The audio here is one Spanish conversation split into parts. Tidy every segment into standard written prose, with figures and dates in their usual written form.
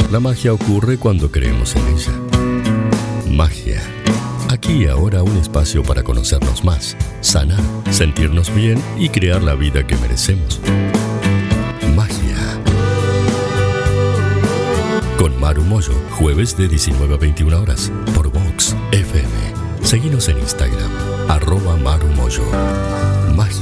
La magia ocurre cuando creemos en ella. Magia. Aquí y ahora un espacio para conocernos más, sanar, sentirnos bien y crear la vida que merecemos. Magia. Con Maru Moyo, jueves de 19 a 21 horas, por Vox FM. Seguinos en Instagram, @Maru Moyo. Magia.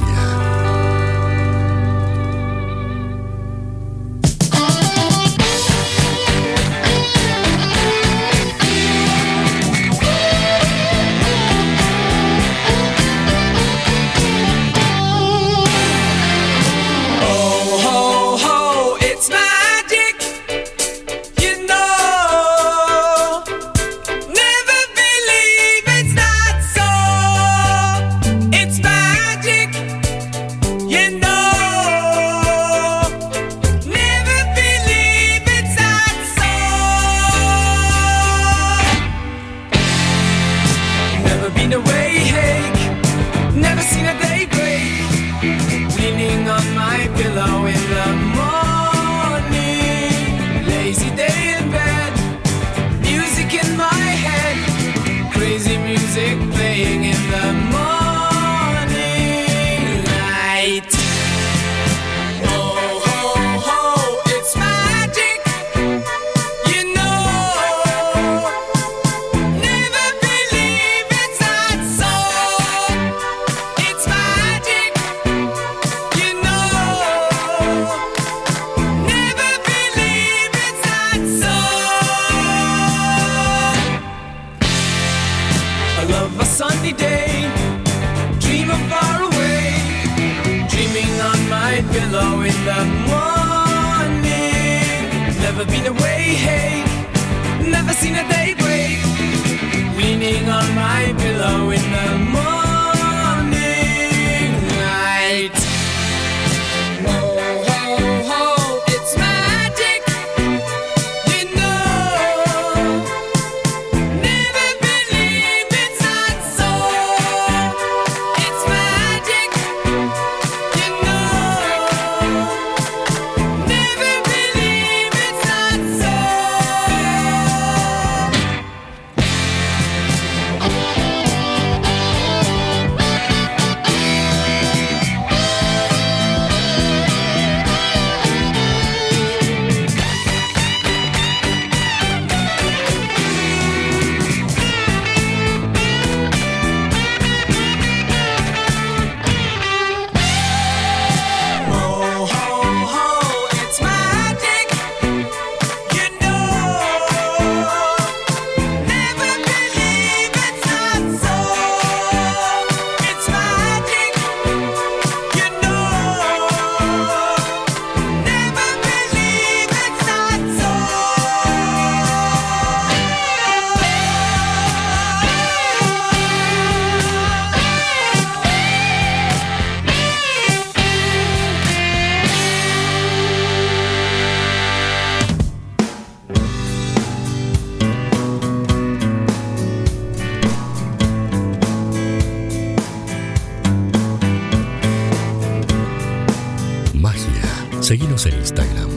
Seguinos en Instagram,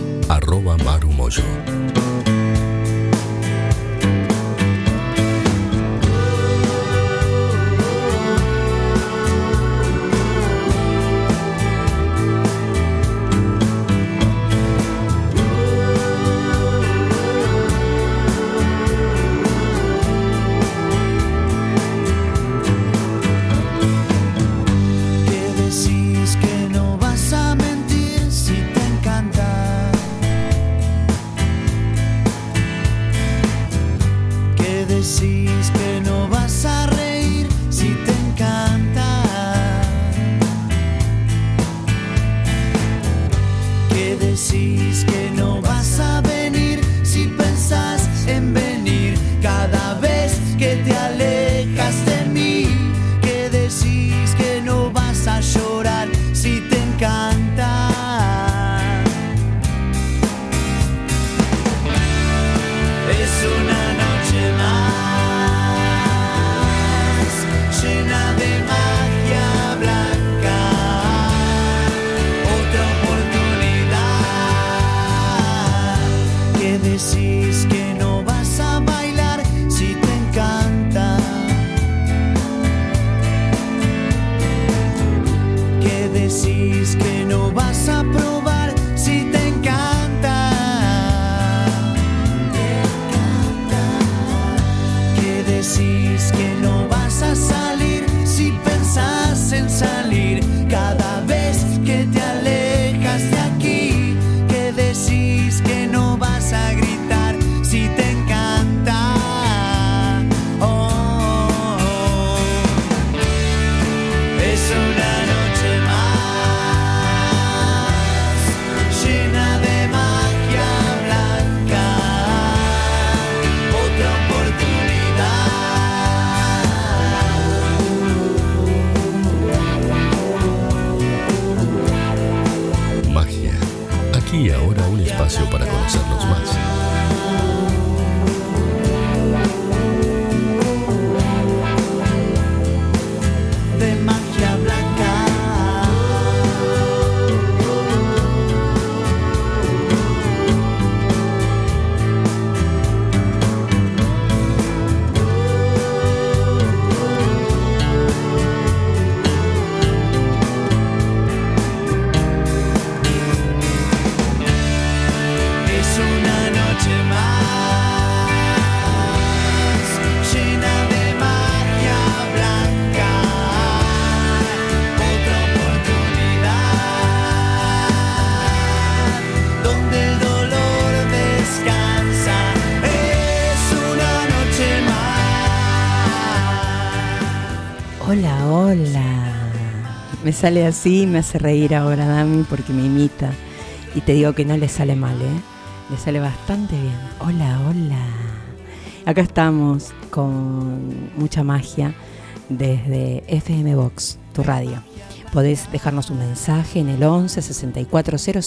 @Maru Moyo. decir. hola. Me sale así, me hace reír ahora Dami porque me imita. Y te digo que no le sale mal, le sale bastante bien. Hola, hola. Acá estamos con mucha magia desde FM Box, tu radio. Podés dejarnos un mensaje en el 11 6400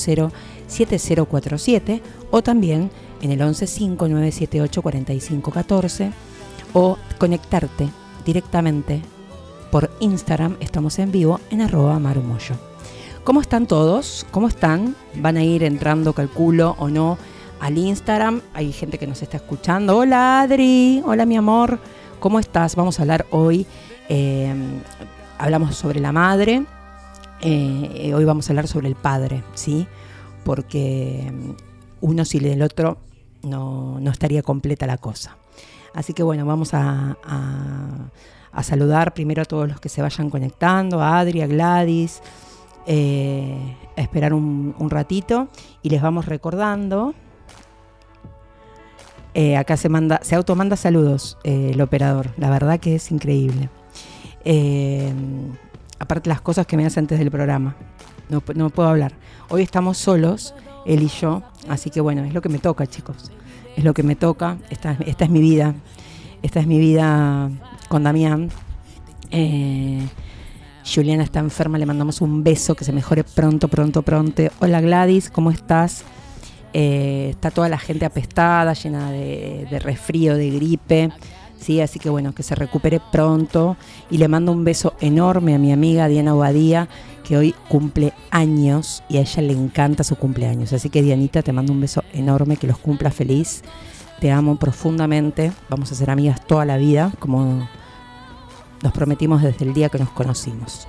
7047 o también en el 11 5978 4514 o conectarte directamente por Instagram. Estamos en vivo en @marumoyo. ¿Cómo están todos? ¿Cómo están? ¿Van a ir entrando, calculo, o no, al Instagram? Hay gente que nos está escuchando. Hola Adri, hola mi amor, ¿cómo estás? Vamos a hablar hoy, hablamos sobre la madre, hoy vamos a hablar sobre el padre, ¿sí? Porque uno sin el otro no estaría completa la cosa. Así que bueno, vamos a saludar primero a todos los que se vayan conectando, a Adri, a Gladys, a esperar un ratito y les vamos recordando. Acá se automanda saludos el operador, la verdad que es increíble. Aparte las cosas que me hace antes del programa, no puedo hablar. Hoy estamos solos, él y yo, así que bueno, es lo que me toca, chicos. Es lo que me toca, esta es mi vida. Esta es mi vida con Damián. Juliana está enferma, le mandamos un beso, que se mejore pronto. Hola Gladys, ¿cómo estás? Está toda la gente apestada, llena de resfrío, de gripe, ¿sí? Así que bueno, que se recupere pronto. Y le mando un beso enorme a mi amiga Diana Obadía, que hoy cumple años y a ella le encanta su cumpleaños. Así que Dianita, te mando un beso enorme, que los cumpla feliz. Te amo profundamente, vamos a ser amigas toda la vida, como nos prometimos desde el día que nos conocimos.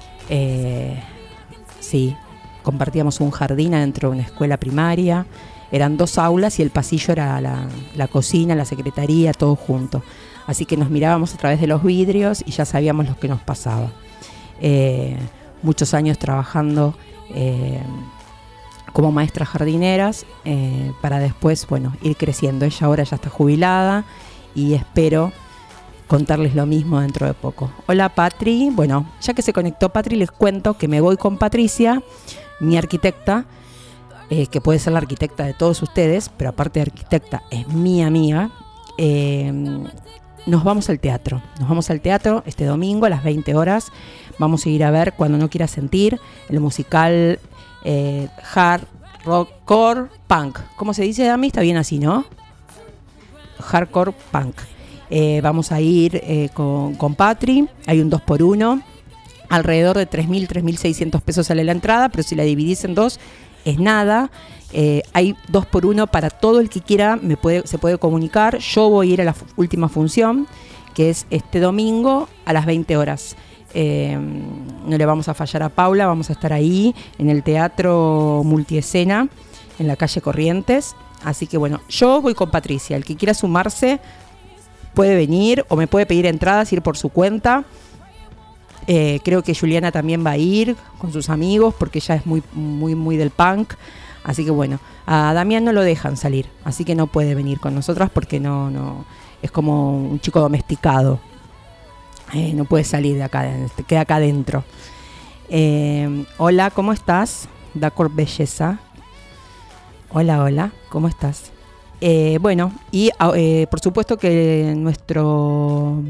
Sí, compartíamos un jardín adentro de una escuela primaria, eran 2 aulas y el pasillo era la cocina, la secretaría, todo junto. Así que nos mirábamos a través de los vidrios y ya sabíamos lo que nos pasaba. Muchos años trabajando como maestras jardineras, para después, bueno, ir creciendo. Ella ahora ya está jubilada y espero contarles lo mismo dentro de poco. Hola Patri, bueno, ya que se conectó Patri, les cuento que me voy con Patricia, mi arquitecta, que puede ser la arquitecta de todos ustedes, pero aparte de arquitecta es mi amiga. Nos vamos al teatro este domingo a las 20 horas. Vamos a ir a ver Cuando no quieras sentir, el musical hard rock core punk. ¿Cómo se dice, Dami? Está bien así, ¿no? Hardcore punk. Vamos a ir con Patri. Hay un 2x1. Alrededor de 3.000, 3.600 pesos sale la entrada, pero si la dividís en 2 es nada. Hay 2x1 para todo el que quiera, se puede comunicar. Yo voy a ir a la última función, que es este domingo a las 20 horas. No le vamos a fallar a Paula, vamos a estar ahí en el Teatro Multiescena, en la calle Corrientes. Así que bueno, yo voy con Patricia. El que quiera sumarse puede venir o me puede pedir entradas, ir por su cuenta. Creo que Juliana también va a ir con sus amigos porque ella es muy del punk. Así que bueno, a Damián no lo dejan salir, así que no puede venir con nosotras porque no es como un chico domesticado. No puede salir de acá, queda acá adentro. Hola, ¿cómo estás? D'accord Belleza. Hola, ¿cómo estás? Bueno, y por supuesto que nuestro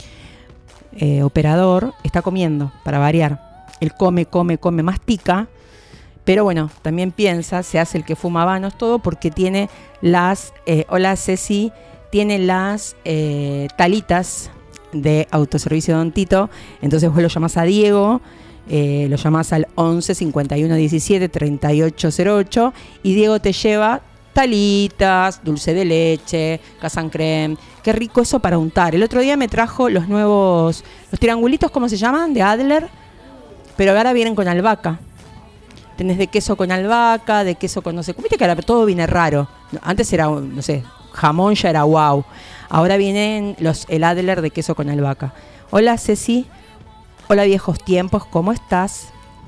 operador está comiendo, para variar. Él come, mastica, pero bueno, también piensa, se hace el que fuma habanos, todo porque tiene las, hola Ceci, tiene las talitas de autoservicio Don Tito. Entonces vos lo llamás a Diego, lo llamás al 11 51 17 38 08 y Diego te lleva talitas, dulce de leche, casan creme. Qué rico eso para untar. El otro día me trajo los triangulitos, ¿cómo se llaman? De Adler, pero ahora vienen con albahaca. Tenés de queso con albahaca, de queso con no sé, viste que ahora todo viene raro. Antes era, no sé, jamón ya era wow. Ahora vienen el Adler de queso con albahaca. Hola Ceci, hola viejos tiempos, ¿cómo estás?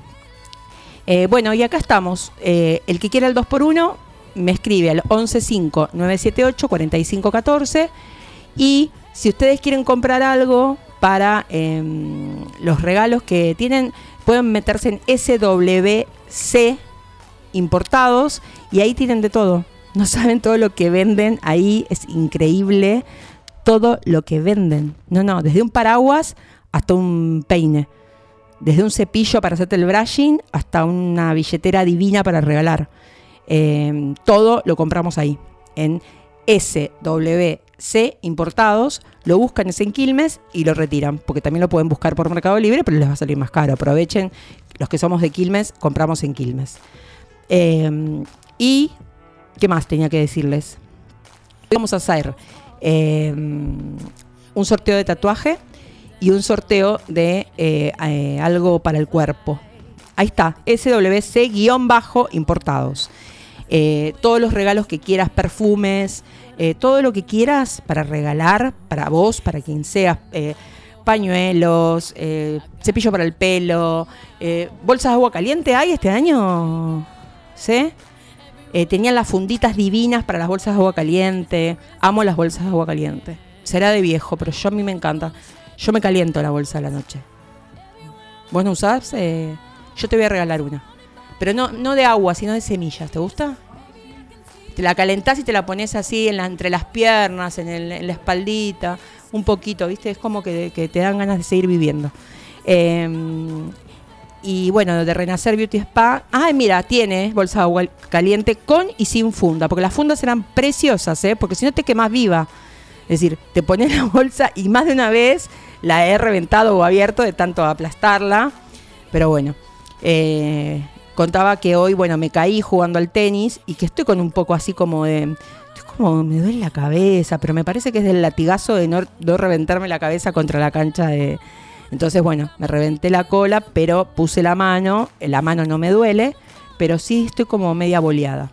Bueno, y acá estamos. El que quiera el 2x1 me escribe al 115-978-4514. Y si ustedes quieren comprar algo para los regalos que tienen. Pueden meterse en SWC Importados y ahí tienen de todo. No saben todo lo que venden ahí, es increíble todo lo que venden. No, desde un paraguas hasta un peine, desde un cepillo para hacerte el brushing hasta una billetera divina para regalar. Todo lo compramos ahí, en SWC Importados. Lo buscan en Quilmes y lo retiran, porque también lo pueden buscar por Mercado Libre, pero les va a salir más caro. Aprovechen, los que somos de Quilmes, compramos en Quilmes. Y ¿qué más tenía que decirles? Vamos a hacer un sorteo de tatuaje y un sorteo de algo para el cuerpo. Ahí está, SWC-Importados. Todos los regalos que quieras, perfumes, todo lo que quieras para regalar, para vos, para quien sea, pañuelos, cepillo para el pelo, bolsas de agua caliente. ¿Hay este año? ¿Sí? Tenían las funditas divinas para las bolsas de agua caliente. Amo las bolsas de agua caliente. Será de viejo, pero a mí me encanta. Yo me caliento la bolsa a la noche. ¿Vos no usás? Yo te voy a regalar una. Pero no de agua, sino de semillas. ¿Te gusta? Te la calentás y te la pones así entre las piernas, en la espaldita, un poquito, ¿viste? Es como que te dan ganas de seguir viviendo. Y bueno, de Renacer Beauty Spa. Ay, mira, tiene bolsa de agua caliente con y sin funda, porque las fundas eran preciosas, porque si no te quemás viva. Es decir, te pones la bolsa y más de una vez la he reventado o abierto de tanto aplastarla. Pero bueno, contaba que hoy, bueno, me caí jugando al tenis y que estoy con un poco así como de... Como me duele la cabeza, pero me parece que es del latigazo de no reventarme la cabeza contra la cancha de... Entonces, bueno, me reventé la cola, pero puse la mano no me duele, pero sí estoy como media boleada.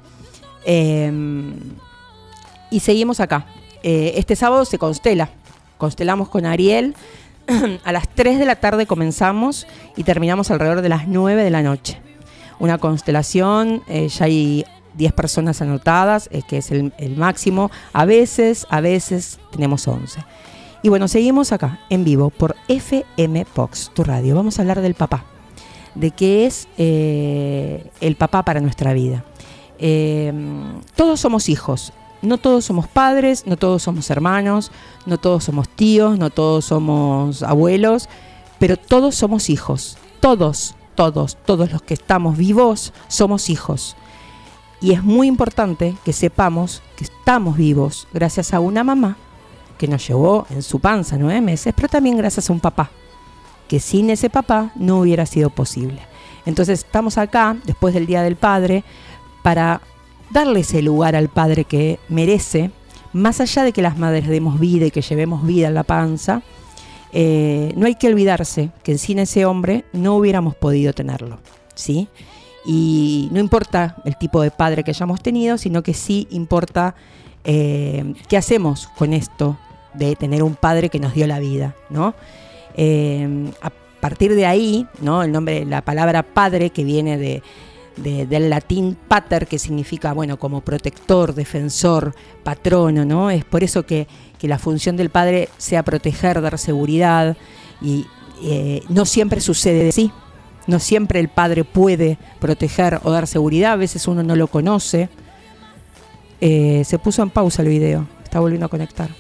Y seguimos acá. Este sábado se constelamos con Ariel. A las 3 de la tarde comenzamos y terminamos alrededor de las 9 de la noche. Una constelación, ya hay 10 personas anotadas, que es el máximo. A veces tenemos 11. Y bueno, seguimos acá, en vivo, por FM Vox, tu radio. Vamos a hablar del papá, de qué es el papá para nuestra vida. Todos somos hijos, no todos somos padres, no todos somos hermanos, no todos somos tíos, no todos somos abuelos, pero todos somos hijos. Todos los que estamos vivos somos hijos. Y es muy importante que sepamos que estamos vivos gracias a una mamá que nos llevó en su panza 9 meses, pero también gracias a un papá, que sin ese papá no hubiera sido posible. Entonces estamos acá, después del Día del Padre, para darle ese lugar al padre que merece, más allá de que las madres demos vida y que llevemos vida en la panza. No hay que olvidarse que sin ese hombre no hubiéramos podido tenerlo, ¿sí? Y no importa el tipo de padre que hayamos tenido, sino que sí importa qué hacemos con esto de tener un padre que nos dio la vida, ¿no? A partir de ahí, ¿no? El nombre, la palabra padre, que viene del latín pater, que significa, bueno, como protector, defensor, patrono, ¿no? Es por eso que la función del padre sea proteger, dar seguridad, y no siempre sucede así. No siempre el padre puede proteger o dar seguridad, a veces uno no lo conoce. Se puso en pausa el video, está volviendo a conectar.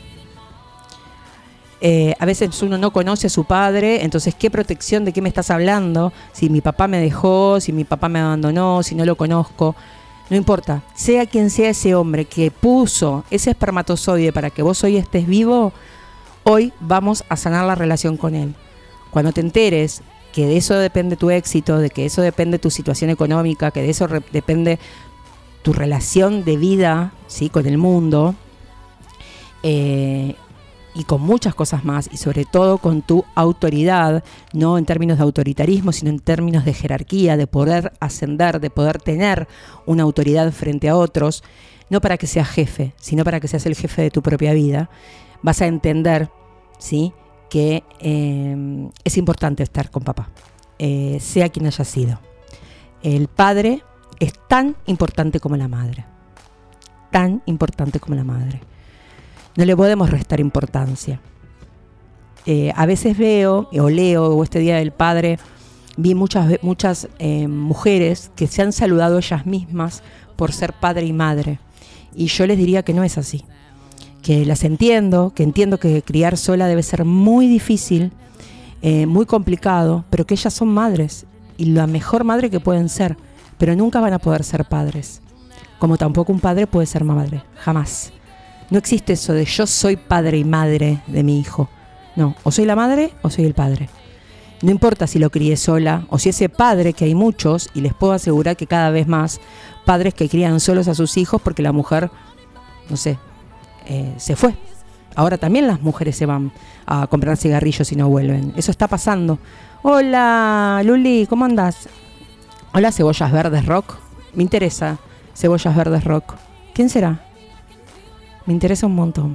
A veces uno no conoce a su padre, entonces ¿qué protección? ¿De qué me estás hablando? Si mi papá me dejó, si mi papá me abandonó, si no lo conozco. No importa, sea quien sea ese hombre que puso ese espermatozoide para que vos hoy estés vivo, hoy vamos a sanar la relación con él. Cuando te enteres que de eso depende tu éxito, de que eso depende tu situación económica, que de eso depende tu relación de vida, ¿sí? Con el mundo, y con muchas cosas más, y sobre todo con tu autoridad, no en términos de autoritarismo, sino en términos de jerarquía, de poder ascender, de poder tener una autoridad frente a otros, no para que seas jefe, sino para que seas el jefe de tu propia vida. Vas a entender, ¿sí?, que es importante estar con papá, sea quien haya sido. El padre es tan importante como la madre, tan importante como la madre. No le podemos restar importancia. a veces veo o leo, o este Día del Padre, vi muchas mujeres que se han saludado ellas mismas por ser padre y madre. Y yo les diría que no es así. Que las entiendo, que criar sola debe ser muy difícil, muy complicado, pero que ellas son madres y la mejor madre que pueden ser, pero nunca van a poder ser padres. Como tampoco un padre puede ser madre, jamás. No existe eso de yo soy padre y madre de mi hijo. No, o soy la madre o soy el padre. No importa si lo crié sola o si ese padre, que hay muchos, y les puedo asegurar que cada vez más padres que crían solos a sus hijos porque la mujer, no sé, se fue. Ahora también las mujeres se van a comprar cigarrillos y no vuelven. Eso está pasando. Hola, Luli, ¿cómo andás? Hola, Cebollas Verdes Rock. Me interesa Cebollas Verdes Rock. ¿Quién será? Me interesa un montón.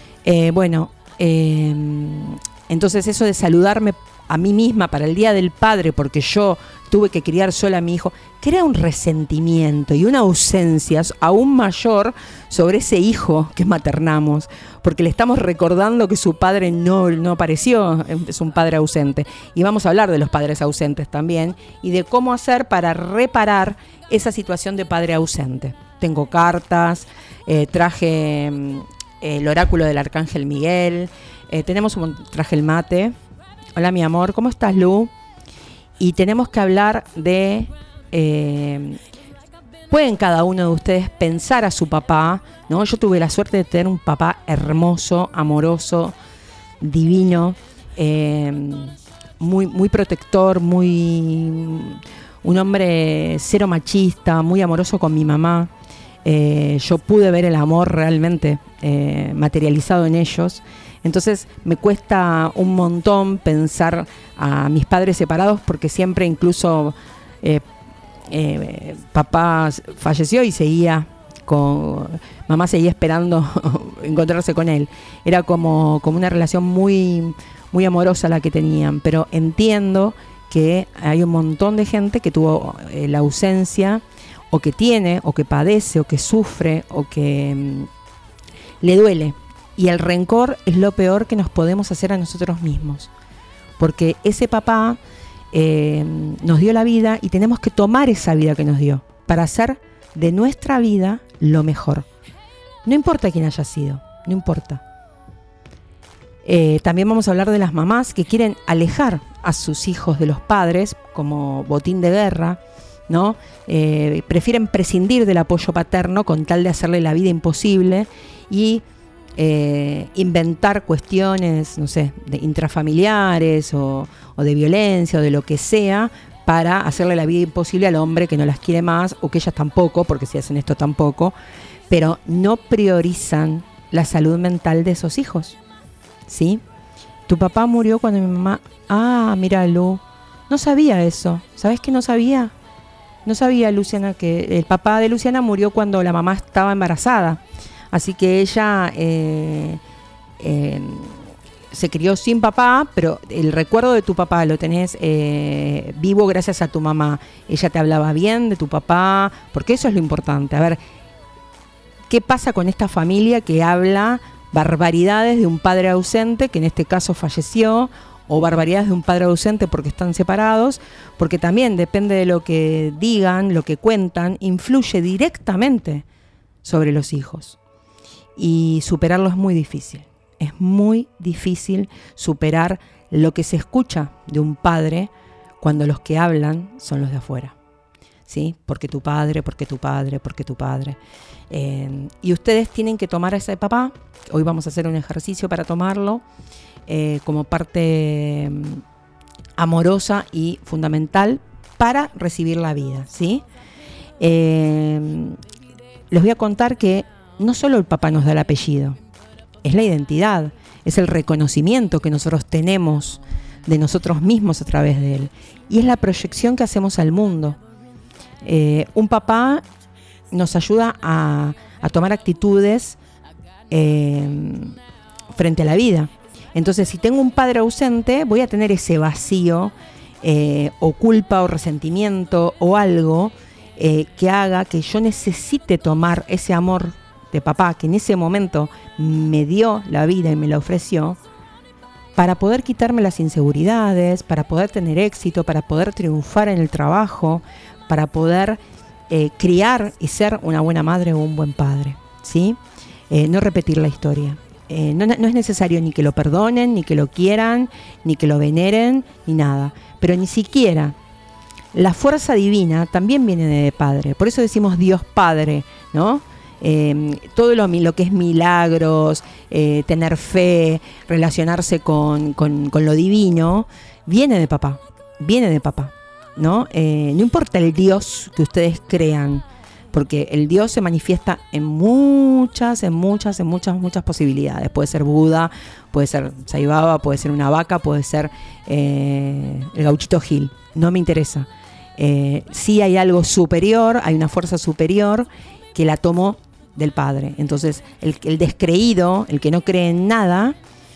Entonces eso de saludarme a mí misma para el Día del Padre porque yo tuve que criar sola a mi hijo, crea un resentimiento y una ausencia aún mayor sobre ese hijo que maternamos, porque le estamos recordando que su padre no apareció, es un padre ausente. Y vamos a hablar de los padres ausentes también y de cómo hacer para reparar esa situación de padre ausente. Tengo cartas, traje el oráculo del Arcángel Miguel, traje el mate. Hola, mi amor, ¿cómo estás, Lu? Y tenemos que hablar de... pueden cada uno de ustedes pensar a su papá, ¿no? Yo tuve la suerte de tener un papá hermoso, amoroso, divino, muy protector, un hombre cero machista, muy amoroso con mi mamá. Yo pude ver el amor realmente materializado en ellos. Entonces me cuesta un montón pensar a mis padres separados porque siempre incluso papá falleció y mamá seguía esperando encontrarse con él. Era como una relación muy, muy amorosa la que tenían, pero entiendo que hay un montón de gente que tuvo la ausencia o que tiene, o que padece, o que sufre, o que le duele. Y el rencor es lo peor que nos podemos hacer a nosotros mismos. Porque ese papá nos dio la vida y tenemos que tomar esa vida que nos dio para hacer de nuestra vida lo mejor. No importa quién haya sido, no importa. También vamos a hablar de las mamás que quieren alejar a sus hijos de los padres como botín de guerra, ¿no? Prefieren prescindir del apoyo paterno con tal de hacerle la vida imposible y inventar cuestiones, no sé, de intrafamiliares o de violencia o de lo que sea para hacerle la vida imposible al hombre que no las quiere más o que ellas tampoco, porque si hacen esto tampoco, pero no priorizan la salud mental de esos hijos, ¿sí? Tu papá murió cuando mi mamá... Ah, mira, Lu, no sabía eso. ¿Sabes qué no sabía? No sabía, Luciana, que el papá de Luciana murió cuando la mamá estaba embarazada. Así que ella se crió sin papá, pero el recuerdo de tu papá lo tenés vivo gracias a tu mamá. Ella te hablaba bien de tu papá, porque eso es lo importante. A ver, ¿qué pasa con esta familia que habla barbaridades de un padre ausente, que en este caso falleció, o barbaridades de un padre ausente porque están separados? Porque también depende de lo que digan, lo que cuentan, influye directamente sobre los hijos. Y superarlo es muy difícil. Es muy difícil superar lo que se escucha de un padre cuando los que hablan son los de afuera, ¿sí? Porque tu padre, porque tu padre, porque tu padre. Y ustedes tienen que tomar a ese papá. Hoy vamos a hacer un ejercicio para tomarlo como parte amorosa y fundamental para recibir la vida, ¿sí? Les voy a contar que no solo el papá nos da el apellido, es la identidad, es el reconocimiento que nosotros tenemos de nosotros mismos a través de él. Y es la proyección que hacemos al mundo. Un papá nos ayuda a tomar actitudes frente a la vida. Entonces, si tengo un padre ausente, voy a tener ese vacío o culpa o resentimiento o algo que haga que yo necesite tomar ese amor de papá que en ese momento me dio la vida y me la ofreció, para poder quitarme las inseguridades, para poder tener éxito, para poder triunfar en el trabajo, para poder criar y ser una buena madre o un buen padre, ¿sí? No repetir la historia. No es necesario ni que lo perdonen, ni que lo quieran, ni que lo veneren, ni nada. Pero ni siquiera la fuerza divina también viene de Padre. Por eso decimos Dios Padre, ¿no? Todo lo que es milagros, tener fe, relacionarse con lo divino, viene de papá, ¿no? No importa el Dios que ustedes crean, porque el Dios se manifiesta en muchas posibilidades. Puede ser Buda, puede ser Sai Baba, puede ser una vaca, puede ser el Gauchito Gil. No me interesa. Sí hay algo superior, hay una fuerza superior que la tomó del Padre. Entonces, el descreído, el que no cree en nada,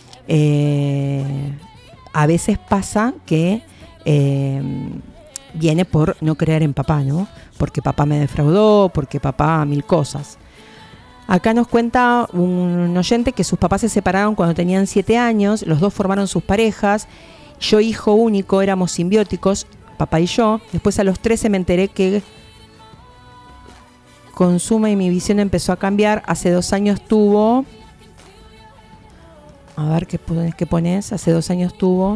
a veces pasa que viene por no creer en papá, ¿no? Porque papá me defraudó, porque papá mil cosas. Acá nos cuenta un oyente que sus papás se separaron cuando tenían 7 años, los dos formaron sus parejas, yo hijo único, éramos simbióticos, papá y yo. Después a los 13 me enteré que consuma y mi visión empezó a cambiar. Hace 2 años tuvo... A ver, ¿qué pones? Hace 2 años tuvo...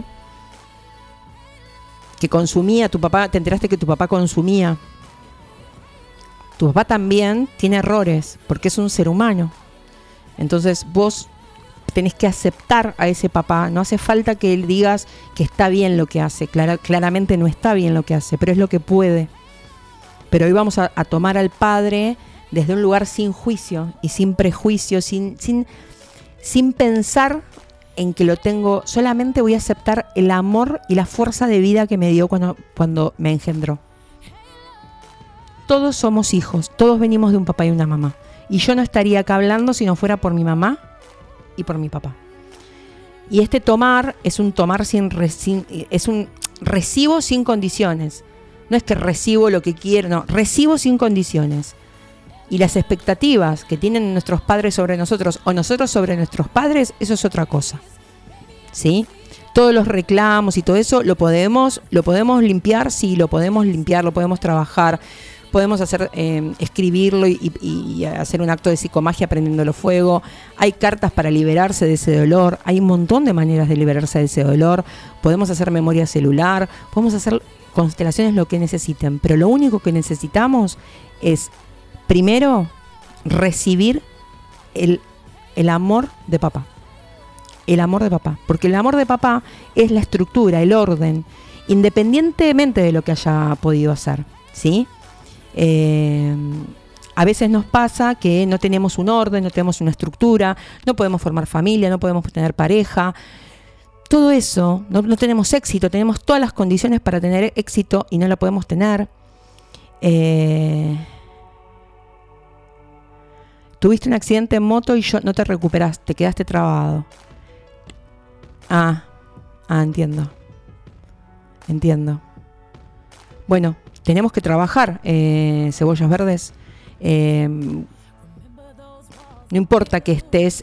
Que consumía, tu papá, te enteraste que tu papá consumía. Tu papá también tiene errores, porque es un ser humano. Entonces vos tenés que aceptar a ese papá. No hace falta que él digas que está bien lo que hace. Claramente no está bien lo que hace, pero es lo que puede. Pero hoy vamos a tomar al Padre desde un lugar sin juicio y sin prejuicio, sin pensar en que lo tengo. Solamente voy a aceptar el amor y la fuerza de vida que me dio cuando me engendró. Todos somos hijos, todos venimos de un papá y una mamá. Y yo no estaría acá hablando si no fuera por mi mamá y por mi papá. Y este tomar es un tomar es un recibo sin condiciones. No es que recibo lo que quiero, no, recibo sin condiciones. Y las expectativas que tienen nuestros padres sobre nosotros o nosotros sobre nuestros padres, eso es otra cosa, ¿sí? Todos los reclamos y todo eso lo podemos limpiar, sí, lo podemos limpiar, lo podemos trabajar, podemos hacer escribirlo y hacer un acto de psicomagia prendiéndolo fuego. Hay cartas para liberarse de ese dolor, hay un montón de maneras de liberarse de ese dolor. Podemos hacer memoria celular, podemos hacer constelaciones, lo que necesiten, pero lo único que necesitamos es primero recibir el amor de papá. El amor de papá. Porque el amor de papá es la estructura, el orden, independientemente de lo que haya podido hacer, ¿sí? A veces nos pasa que no tenemos un orden, no tenemos una estructura, no podemos formar familia, no podemos tener pareja. Todo eso, no tenemos éxito, tenemos todas las condiciones para tener éxito y no lo podemos tener. Tuviste un accidente en moto y no te recuperaste, quedaste trabado. Entiendo. Bueno, tenemos que trabajar, cebollas verdes. No importa que estés,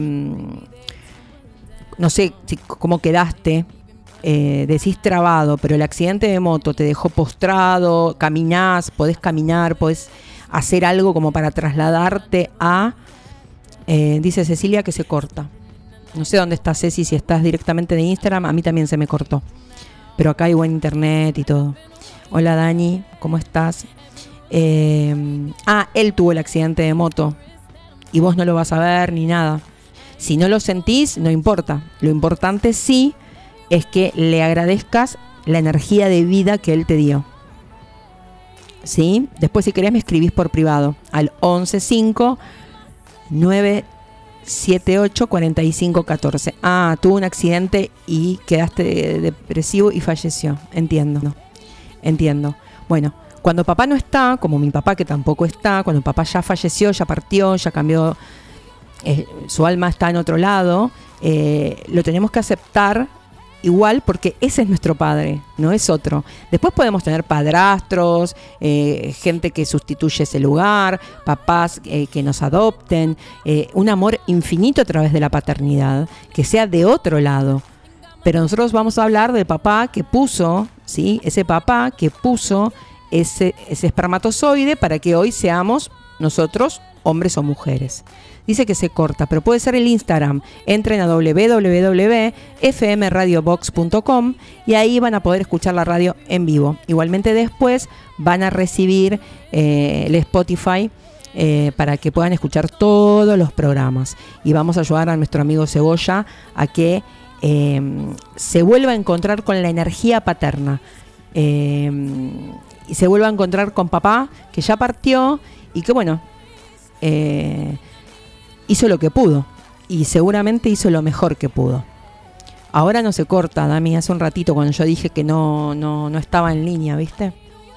no sé cómo quedaste, decís trabado, pero el accidente de moto te dejó postrado, caminás, podés caminar, podés hacer algo como para trasladarte a... dice Cecilia que se corta. No sé dónde está Ceci, si estás directamente de Instagram, a mí también se me cortó. Pero acá hay buen internet y todo. Hola Dani, ¿cómo estás? Él tuvo el accidente de moto y vos no lo vas a ver ni nada. Si no lo sentís, no importa. Lo importante sí es que le agradezcas la energía de vida que él te dio. ¿Sí? Después si querés me escribís por privado al 115 978 4514. Tuvo un accidente y quedaste depresivo y falleció. Entiendo. Bueno, cuando papá no está, como mi papá que tampoco está, cuando papá ya falleció, ya partió, ya cambió, su alma está en otro lado, lo tenemos que aceptar igual, porque ese es nuestro padre, no es otro. Después podemos tener padrastros, gente que sustituye ese lugar, papás que nos adopten, un amor infinito a través de la paternidad, que sea de otro lado. Pero nosotros vamos a hablar del papá que puso, ¿sí? Ese papá que puso ese espermatozoide para que hoy seamos nosotros hombres o mujeres. Dice que se corta, pero puede ser el Instagram. Entren a www.fmradiobox.com y ahí van a poder escuchar la radio en vivo. Igualmente después van a recibir el Spotify para que puedan escuchar todos los programas. Y vamos a ayudar a nuestro amigo Cebolla a que se vuelva a encontrar con la energía paterna. Y se vuelva a encontrar con papá, que ya partió y que bueno, hizo lo que pudo y seguramente hizo lo mejor que pudo. Ahora no se corta, Dami, hace un ratito cuando yo dije que no estaba en línea, ¿viste?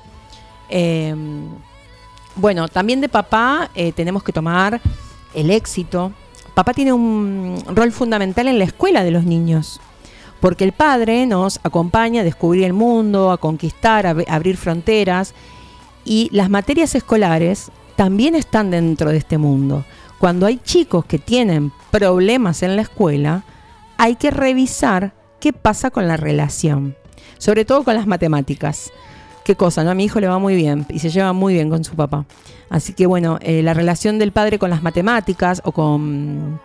Bueno, también de papá tenemos que tomar el éxito. Papá tiene un rol fundamental en la escuela de los niños, porque el padre nos acompaña a descubrir el mundo, a conquistar, a abrir fronteras, y las materias escolares también están dentro de este mundo. Cuando hay chicos que tienen problemas en la escuela, hay que revisar qué pasa con la relación, sobre todo con las matemáticas. Qué cosa, ¿no? A mi hijo le va muy bien y se lleva muy bien con su papá. Así que bueno, la relación del padre con las matemáticas o con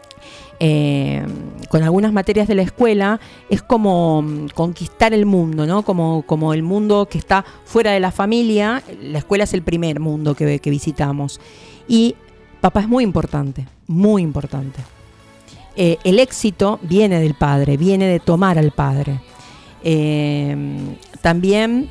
algunas materias de la escuela es como conquistar el mundo, ¿no? Como el mundo que está fuera de la familia. La escuela es el primer mundo que visitamos. Y papá es muy importante, muy importante. El éxito viene del padre, viene de tomar al padre. También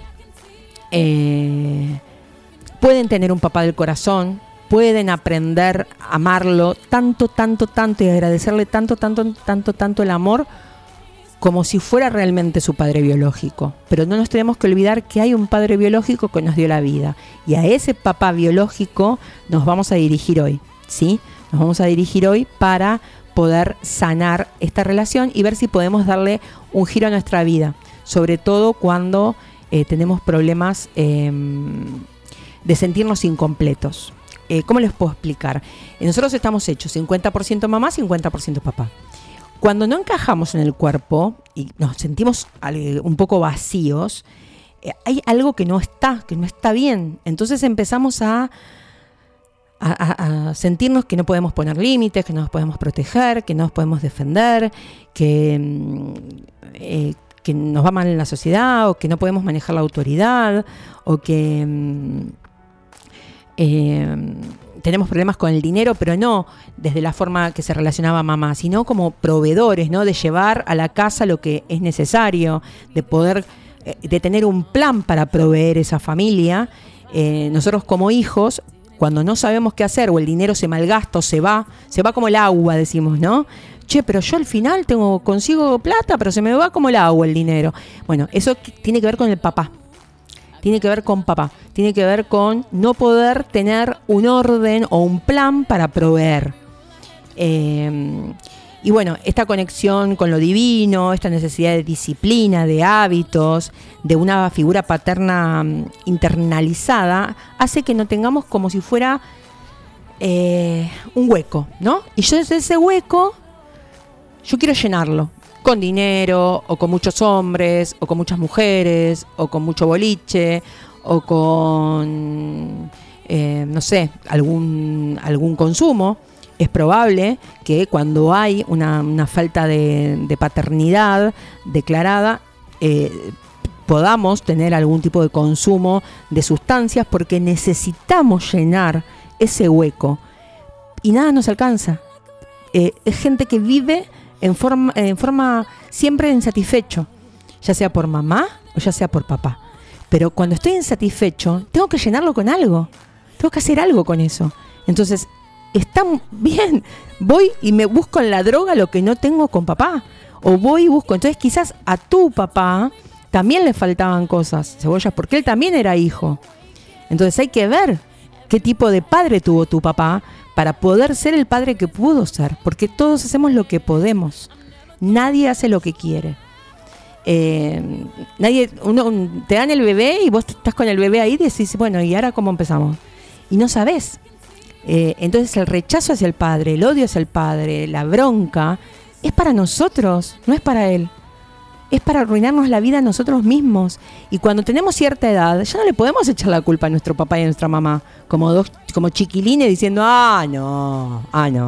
pueden tener un papá del corazón, pueden aprender a amarlo tanto y agradecerle tanto el amor como si fuera realmente su padre biológico. Pero no nos tenemos que olvidar que hay un padre biológico que nos dio la vida, y a ese papá biológico nos vamos a dirigir hoy, ¿sí? Nos vamos a dirigir hoy para poder sanar esta relación y ver si podemos darle un giro a nuestra vida, sobre todo cuando tenemos problemas de sentirnos incompletos. ¿Cómo les puedo explicar? Nosotros estamos hechos 50% mamá, 50% papá. Cuando no encajamos en el cuerpo y nos sentimos un poco vacíos, hay algo que no está bien. Entonces empezamos a sentirnos que no podemos poner límites, que no nos podemos proteger, que no nos podemos defender, que nos va mal en la sociedad, o que no podemos manejar la autoridad, o que tenemos problemas con el dinero, pero no desde la forma que se relacionaba mamá, sino como proveedores, ¿no? De llevar a la casa lo que es necesario, de poder, de tener un plan para proveer esa familia. Nosotros como hijos, cuando no sabemos qué hacer o el dinero se malgasta o se va como el agua, decimos, ¿no? Che, pero yo al final consigo plata, pero se me va como el agua el dinero. Bueno, eso tiene que ver con el papá. Tiene que ver con papá. Tiene que ver con no poder tener un orden o un plan para proveer. Y bueno, esta conexión con lo divino, esta necesidad de disciplina, de hábitos, de una figura paterna internalizada, hace que no tengamos como si fuera un hueco, ¿no? Y yo desde ese hueco, yo quiero llenarlo con dinero, o con muchos hombres, o con muchas mujeres, o con mucho boliche, o con, no sé, algún consumo. Es probable que cuando hay una falta de paternidad declarada, podamos tener algún tipo de consumo de sustancias, porque necesitamos llenar ese hueco y nada nos alcanza. Es gente que vive en forma siempre insatisfecho, ya sea por mamá o ya sea por papá. Pero cuando estoy insatisfecho, tengo que llenarlo con algo, tengo que hacer algo con eso. Entonces, está bien, voy y me busco en la droga lo que no tengo con papá, o voy y busco. Entonces quizás a tu papá también le faltaban cosas, Cebollas, porque él también era hijo. Entonces hay que ver qué tipo de padre tuvo tu papá para poder ser el padre que pudo ser, porque todos hacemos lo que podemos, nadie hace lo que quiere. Te dan el bebé y vos estás con el bebé ahí y decís, bueno, ¿y ahora cómo empezamos? Y no sabés. Entonces el rechazo hacia el padre, el odio hacia el padre, la bronca, es para nosotros, no es para él. es para arruinarnos la vida a nosotros mismos. Y cuando tenemos cierta edad, ya no le podemos echar la culpa a nuestro papá y a nuestra mamá, como chiquilines diciendo, no,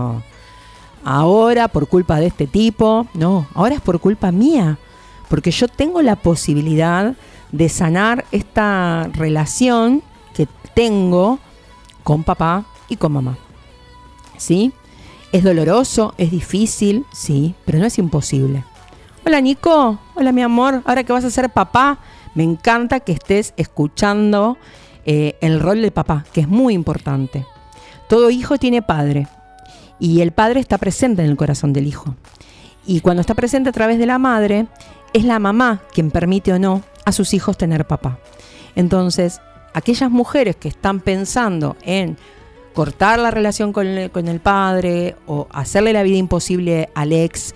ahora por culpa de este tipo. No, ahora es por culpa mía, porque yo tengo la posibilidad de sanar esta relación que tengo con papá y con mamá. ¿Sí? Es doloroso, es difícil, sí, pero no es imposible. Hola Nico, hola mi amor, ahora que vas a ser papá, me encanta que estés escuchando el rol del papá, que es muy importante. Todo hijo tiene padre y el padre está presente en el corazón del hijo. Y cuando está presente a través de la madre, es la mamá quien permite o no a sus hijos tener papá. Entonces, aquellas mujeres que están pensando en cortar la relación con el padre o hacerle la vida imposible al ex,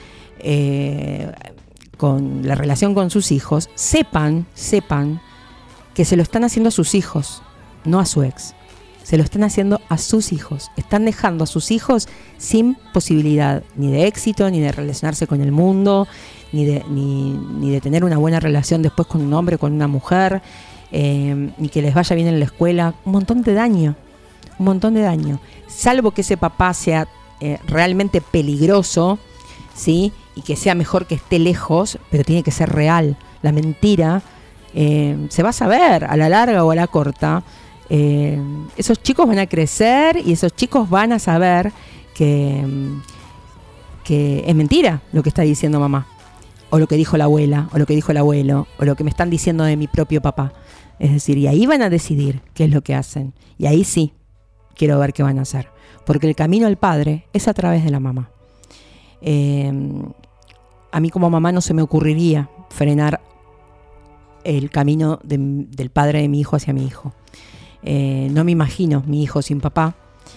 con la relación con sus hijos, sepan que se lo están haciendo a sus hijos, no a su ex. Se lo están haciendo a sus hijos. Están dejando a sus hijos sin posibilidad ni de éxito, ni de relacionarse con el mundo, ni de tener una buena relación después con un hombre o con una mujer, ni que les vaya bien en la escuela. Un montón de daño. Salvo que ese papá sea realmente peligroso, ¿sí? Y que sea mejor que esté lejos, pero tiene que ser real. La mentira se va a saber a la larga o a la corta. Esos chicos van a crecer y esos chicos van a saber que es mentira lo que está diciendo mamá, o lo que dijo la abuela, o lo que dijo el abuelo, o lo que me están diciendo de mi propio papá. Es decir, y ahí van a decidir qué es lo que hacen. Y ahí sí quiero ver qué van a hacer, porque el camino al padre es a través de la mamá. A mí como mamá no se me ocurriría frenar el camino del padre de mi hijo hacia mi hijo. No me imagino mi hijo sin papá,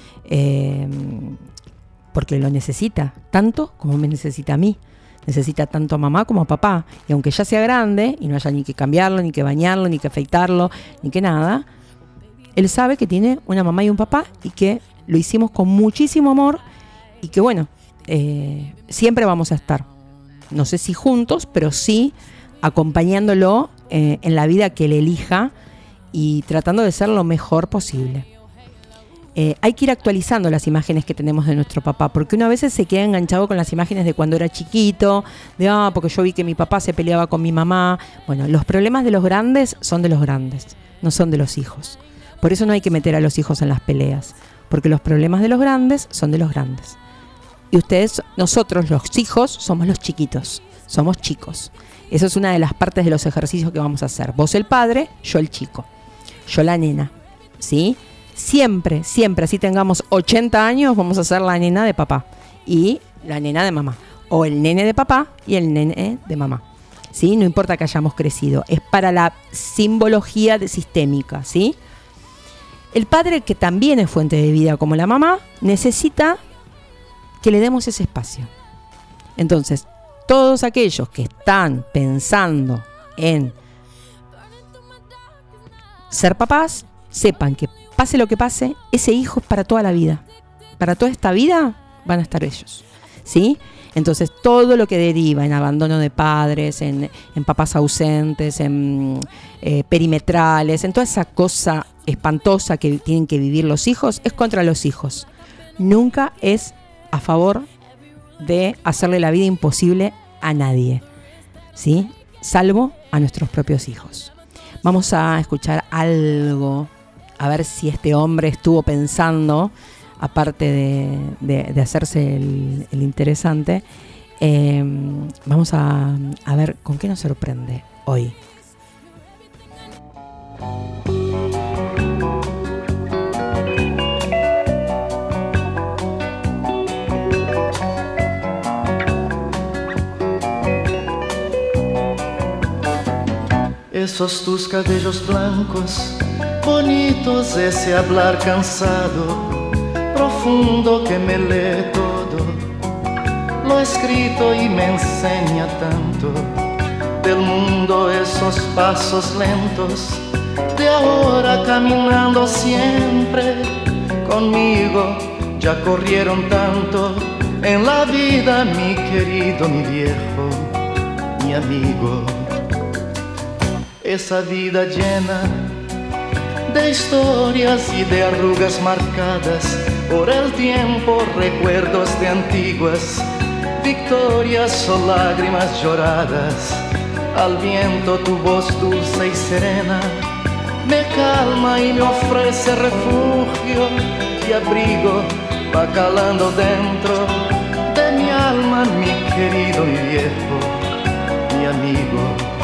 porque lo necesita tanto como me necesita a mí. Necesita tanto a mamá como a papá. Y aunque ya sea grande y no haya ni que cambiarlo, ni que bañarlo, ni que afeitarlo, ni que nada, él sabe que tiene una mamá y un papá y que lo hicimos con muchísimo amor y que bueno, siempre vamos a estar. No sé si juntos, pero sí acompañándolo en la vida que él elija y tratando de ser lo mejor posible. Hay que ir actualizando las imágenes que tenemos de nuestro papá, porque uno a veces se queda enganchado con las imágenes de cuando era chiquito, porque yo vi que mi papá se peleaba con mi mamá. Bueno, los problemas de los grandes son de los grandes, no son de los hijos. Por eso no hay que meter a los hijos en las peleas, porque los problemas de los grandes son de los grandes. Y ustedes, nosotros los hijos, somos los chiquitos, somos chicos. Eso es una de las partes de los ejercicios que vamos a hacer. Vos el padre, yo el chico, yo la nena, ¿sí? Siempre, así tengamos 80 años, vamos a ser la nena de papá y la nena de mamá. O el nene de papá y el nene de mamá. ¿Sí? No importa que hayamos crecido. Es para la simbología sistémica, ¿sí? El padre, que también es fuente de vida como la mamá, necesita que le demos ese espacio. Entonces, todos aquellos que están pensando en ser papás, sepan que pase lo que pase, ese hijo es para toda la vida. Para toda esta vida van a estar ellos, ¿sí? Entonces, todo lo que deriva en abandono de padres, en papás ausentes, en perimetrales, en toda esa cosa espantosa que tienen que vivir los hijos, es contra los hijos. Nunca es a favor de hacerle la vida imposible a nadie, ¿sí? Salvo a nuestros propios hijos. Vamos a escuchar algo, a ver si este hombre estuvo pensando, aparte de hacerse el interesante. Vamos a ver con qué nos sorprende hoy. Esos tus cabellos blancos, bonitos, ese hablar cansado, profundo que me lee todo, lo escrito y me enseña tanto del mundo, esos pasos lentos de ahora caminando siempre conmigo, ya corrieron tanto en la vida, mi querido, mi viejo, mi amigo. Esa vida llena de historias y de arrugas marcadas por el tiempo, recuerdos de antiguas victorias o lágrimas lloradas. Al viento tu voz dulce y serena me calma y me ofrece refugio y abrigo, va calando dentro de mi alma, mi querido, mi viejo, mi amigo.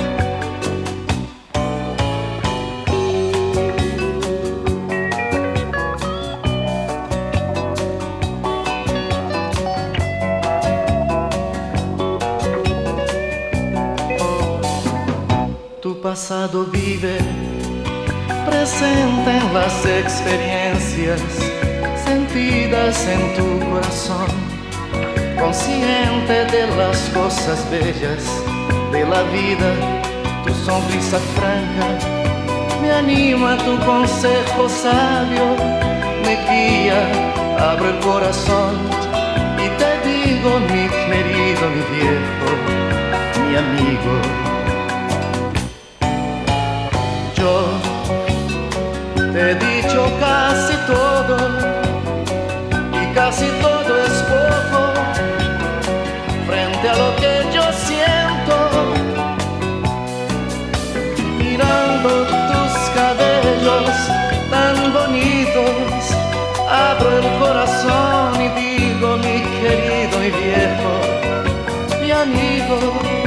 Tu pasado vive presente en las experiencias sentidas en tu corazón, consciente de las cosas bellas de la vida. Tu sonrisa franca me anima, tu consejo sabio me guía. Abro el corazón y te digo, mi querido, mi viejo, mi amigo. Yo te he dicho casi todo y casi todo es poco frente a lo que yo siento. Mirando tus cabellos tan bonitos, abro el corazón y digo, mi querido, mi viejo, mi amigo.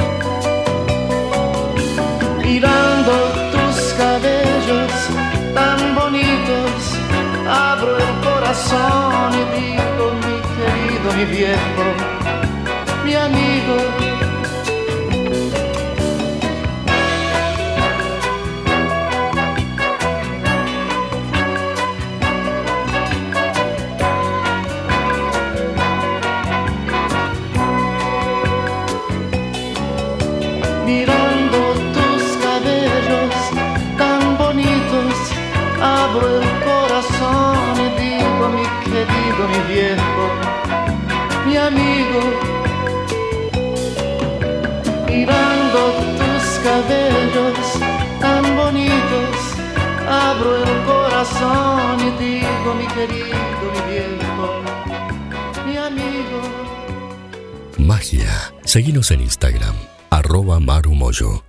Mirando tus cabellos tan bonitos, abro el corazón y digo, mi querido, mi viejo, mi amigo. Mirando tus cabellos tan bonitos, abro el corazón y digo, mi querido, mi viejo, mi amigo. Mirando tus cabellos tan bonitos, abro el corazón y digo, mi querido, mi viejo, mi amigo. Magia. Seguinos en Instagram, @marumoyo.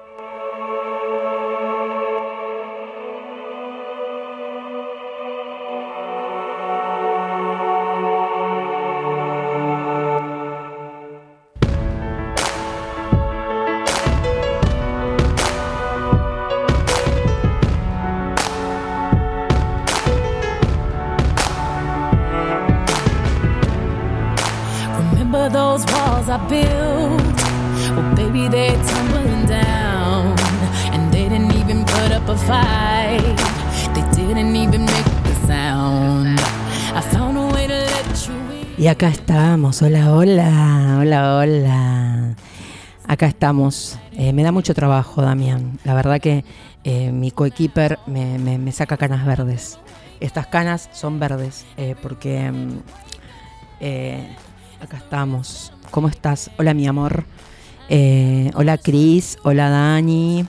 Remember those walls I built? Well, baby, they're tumbling down, and they didn't even put up a fight. They didn't even make the sound. I found a way to let you in. Y acá estamos, hola, hola, hola, hola. Acá estamos. Me da mucho trabajo, Damián. La verdad que mi coequiper me saca canas verdes. Estas canas son verdes porque acá estamos. ¿Cómo estás? Hola, mi amor. Hola, Cris. Hola, Dani.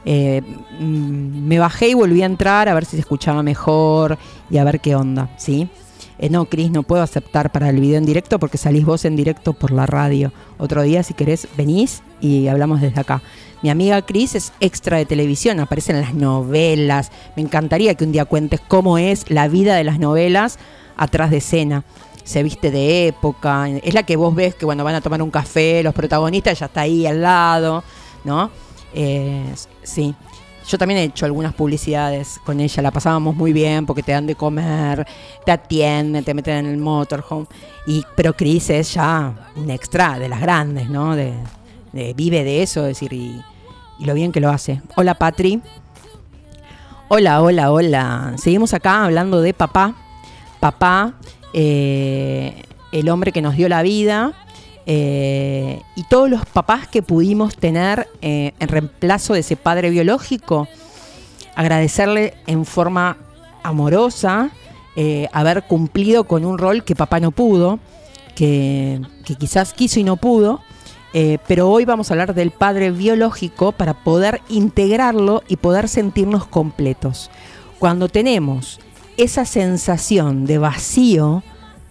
Me bajé y volví a entrar a ver si se escuchaba mejor y a ver qué onda, ¿sí? No, Cris, no puedo aceptar para el video en directo porque salís vos en directo por la radio. Otro día, si querés, venís y hablamos desde acá. Mi amiga Cris es extra de televisión, aparece en las novelas. Me encantaría que un día cuentes cómo es la vida de las novelas atrás de escena. Se viste de época, es la que vos ves que cuando van a tomar un café, los protagonistas ella está ahí al lado, ¿no? Sí. Yo también he hecho algunas publicidades con ella, la pasábamos muy bien porque te dan de comer, te atienden, te meten en el motorhome. Pero Cris es ya un extra de las grandes, ¿no? Vive de eso, es decir, y lo bien que lo hace. Hola, Patri. Hola, hola, hola. Seguimos acá hablando de papá. Papá, el hombre que nos dio la vida. Y todos los papás que pudimos tener en reemplazo de ese padre biológico, agradecerle en forma amorosa haber cumplido con un rol que papá no pudo, que quizás quiso y no pudo, pero hoy vamos a hablar del padre biológico para poder integrarlo y poder sentirnos completos. Cuando tenemos esa sensación de vacío,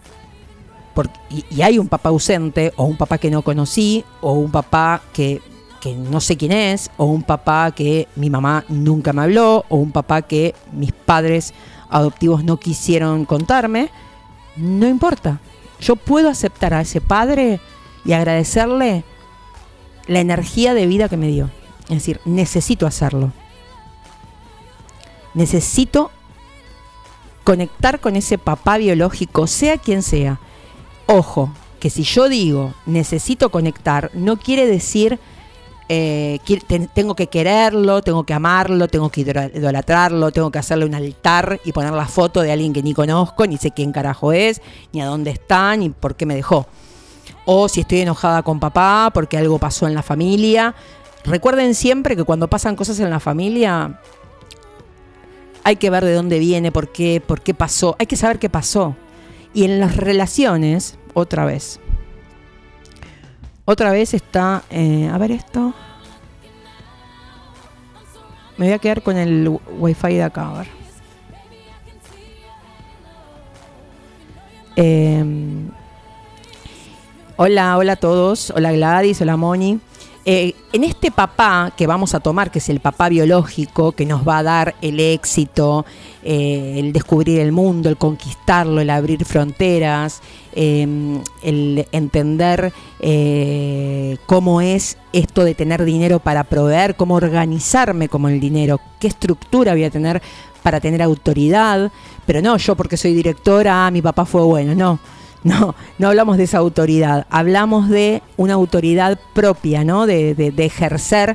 y hay un papá ausente, o un papá que no conocí, o un papá que no sé quién es, o un papá que mi mamá nunca me habló, o un papá que mis padres adoptivos no quisieron contarme, no importa. Yo puedo aceptar a ese padre y agradecerle la energía de vida que me dio. Es decir, necesito hacerlo. Necesito conectar con ese papá biológico, sea quien sea. Ojo, que si yo digo necesito conectar, no quiere decir tengo que quererlo, tengo que amarlo, tengo que idolatrarlo, tengo que hacerle un altar y poner la foto de alguien que ni conozco, ni sé quién carajo es, ni a dónde está, ni por qué me dejó. O si estoy enojada con papá porque algo pasó en la familia. Recuerden siempre que cuando pasan cosas en la familia hay que ver de dónde viene, por qué pasó, hay que saber qué pasó. Y en las relaciones, otra vez está, a ver esto. Me voy a quedar con el wifi de acá, a ver. Hola a todos. Hola Gladys, hola Moni. En este papá que vamos a tomar, que es el papá biológico, que nos va a dar el éxito, el descubrir el mundo, el conquistarlo, el abrir fronteras, el entender cómo es esto de tener dinero para proveer, cómo organizarme como el dinero, qué estructura voy a tener para tener autoridad, pero no yo porque soy directora, mi papá fue bueno, no hablamos de esa autoridad, hablamos de una autoridad propia, ¿no? De ejercer,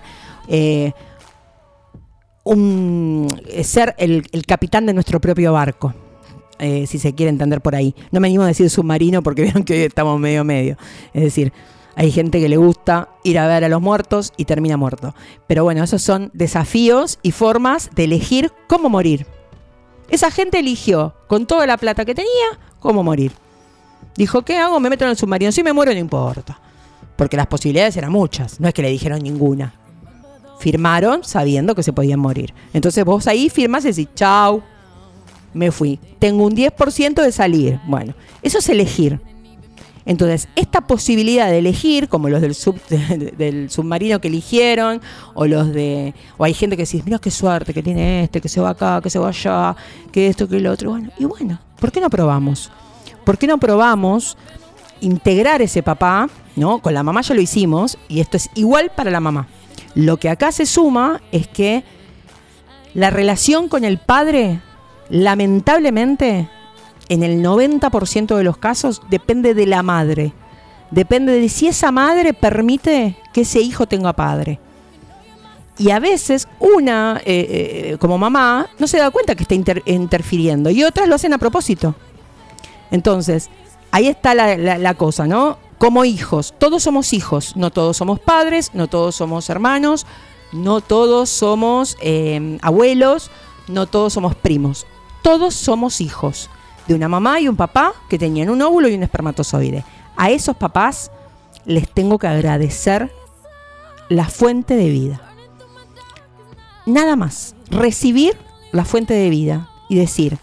ser el capitán de nuestro propio barco, si se quiere entender por ahí. No me animo a decir submarino porque vieron que hoy estamos medio. Es decir, hay gente que le gusta ir a ver a los muertos y termina muerto. Pero bueno, esos son desafíos y formas de elegir cómo morir. Esa gente eligió, con toda la plata que tenía, cómo morir. Dijo, ¿qué hago? Me meto en el submarino. Si me muero, no importa. Porque las posibilidades eran muchas. No es que le dijeron ninguna. Firmaron sabiendo que se podían morir. Entonces vos ahí firmás y decís, chau, me fui. Tengo un 10% de salir. Bueno, eso es elegir. Entonces, esta posibilidad de elegir, como los del submarino que eligieron, o hay gente que dice, mira qué suerte que tiene que se va acá, que se va allá, que esto, que lo otro. Bueno, ¿por qué no probamos? ¿Por qué no probamos integrar ese papá? ¿No? Con la mamá ya lo hicimos y esto es igual para la mamá. Lo que acá se suma es que la relación con el padre, lamentablemente, en el 90% de los casos, depende de la madre. Depende de si esa madre permite que ese hijo tenga padre. Y a veces una, como mamá, no se da cuenta que está interfiriendo y otras lo hacen a propósito. Entonces, ahí está la cosa, ¿no? Como hijos, todos somos hijos, no todos somos padres, no todos somos hermanos, no todos somos abuelos, no todos somos primos. Todos somos hijos de una mamá y un papá que tenían un óvulo y un espermatozoide. A esos papás les tengo que agradecer la fuente de vida. Nada más, recibir la fuente de vida y decir,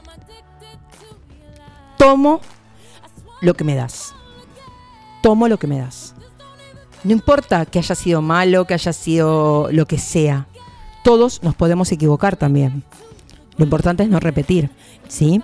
tomo lo que me das. Tomo lo que me das. No importa que haya sido malo, que haya sido lo que sea. Todos nos podemos equivocar también. Lo importante es no repetir, ¿sí?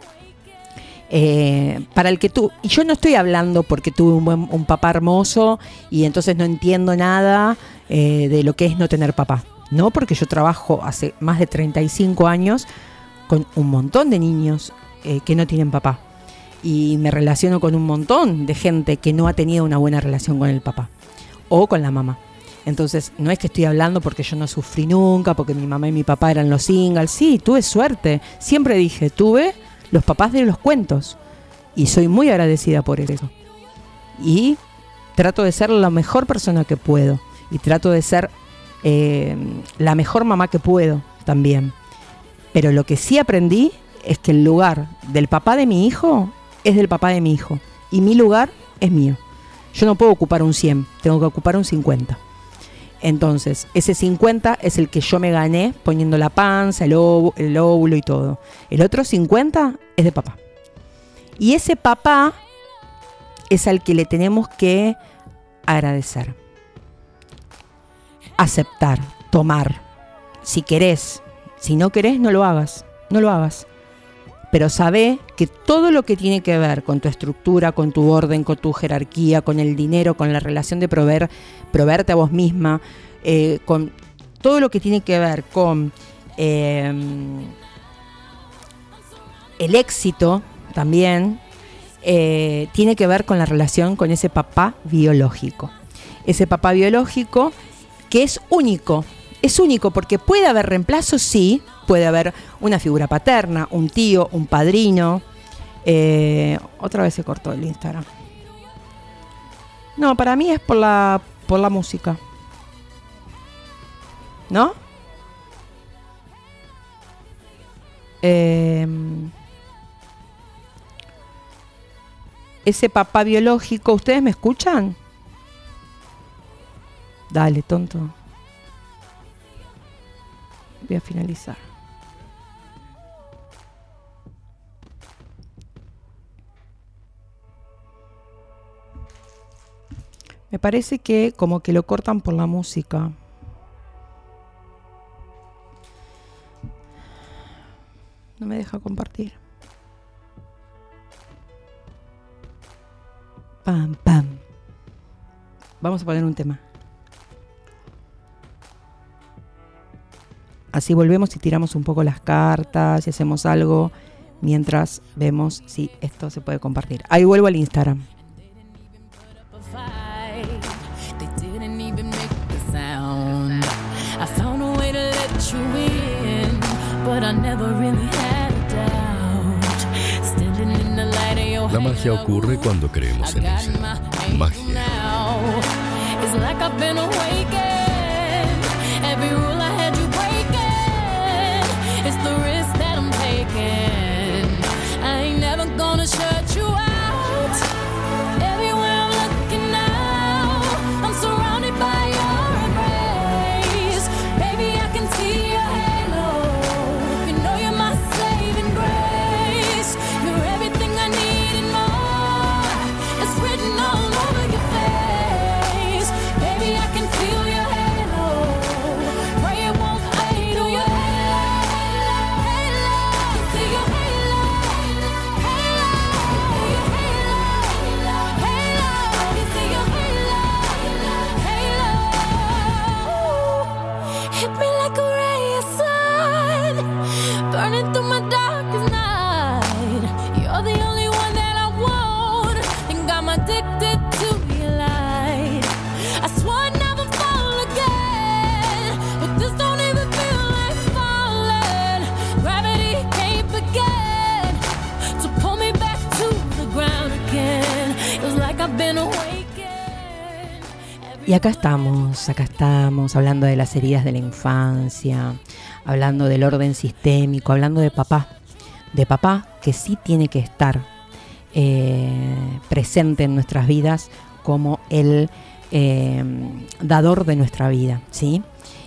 Para el que y yo no estoy hablando porque tuve un papá hermoso y entonces no entiendo nada de lo que es no tener papá. No, porque yo trabajo hace más de 35 años con un montón de niños que no tienen papá. Y me relaciono con un montón de gente que no ha tenido una buena relación con el papá o con la mamá. Entonces, no es que estoy hablando porque yo no sufrí nunca, porque mi mamá y mi papá eran los singles. Sí, tuve suerte. Siempre dije, tuve los papás de los cuentos. Y soy muy agradecida por eso. Y trato de ser la mejor persona que puedo. Y trato de ser la mejor mamá que puedo también. Pero lo que sí aprendí es que el lugar del papá de mi hijo es del papá de mi hijo. Y mi lugar es mío. Yo no puedo ocupar un 100, tengo que ocupar un 50. Entonces, ese 50 es el que yo me gané poniendo la panza, el óvulo y todo. El otro 50 es de papá. Y ese papá es al que le tenemos que agradecer, aceptar, tomar. Si querés, si no querés, no lo hagas. No lo hagas. Pero sabé que todo lo que tiene que ver con tu estructura, con tu orden, con tu jerarquía, con el dinero, con la relación de proveerte a vos misma, con todo lo que tiene que ver con el éxito también, tiene que ver con la relación con ese papá biológico. Ese papá biológico que es único. Es único porque puede haber reemplazo, sí. Puede haber una figura paterna, un tío, un padrino. Otra vez se cortó el Instagram. No, para mí es por la música. ¿No? Ese papá biológico, ¿ustedes me escuchan? Dale, tonto. Voy a finalizar. Me parece que como que lo cortan por la música. No me deja compartir. Pam, pam. Vamos a poner un tema. Así volvemos y tiramos un poco las cartas y hacemos algo mientras vemos si esto se puede compartir. Ahí vuelvo al Instagram. La magia ocurre cuando creemos en ella. Magia. Y acá estamos hablando de las heridas de la infancia, hablando del orden sistémico, hablando de papá que sí tiene que estar presente en nuestras vidas como el dador de nuestra vida, ¿sí?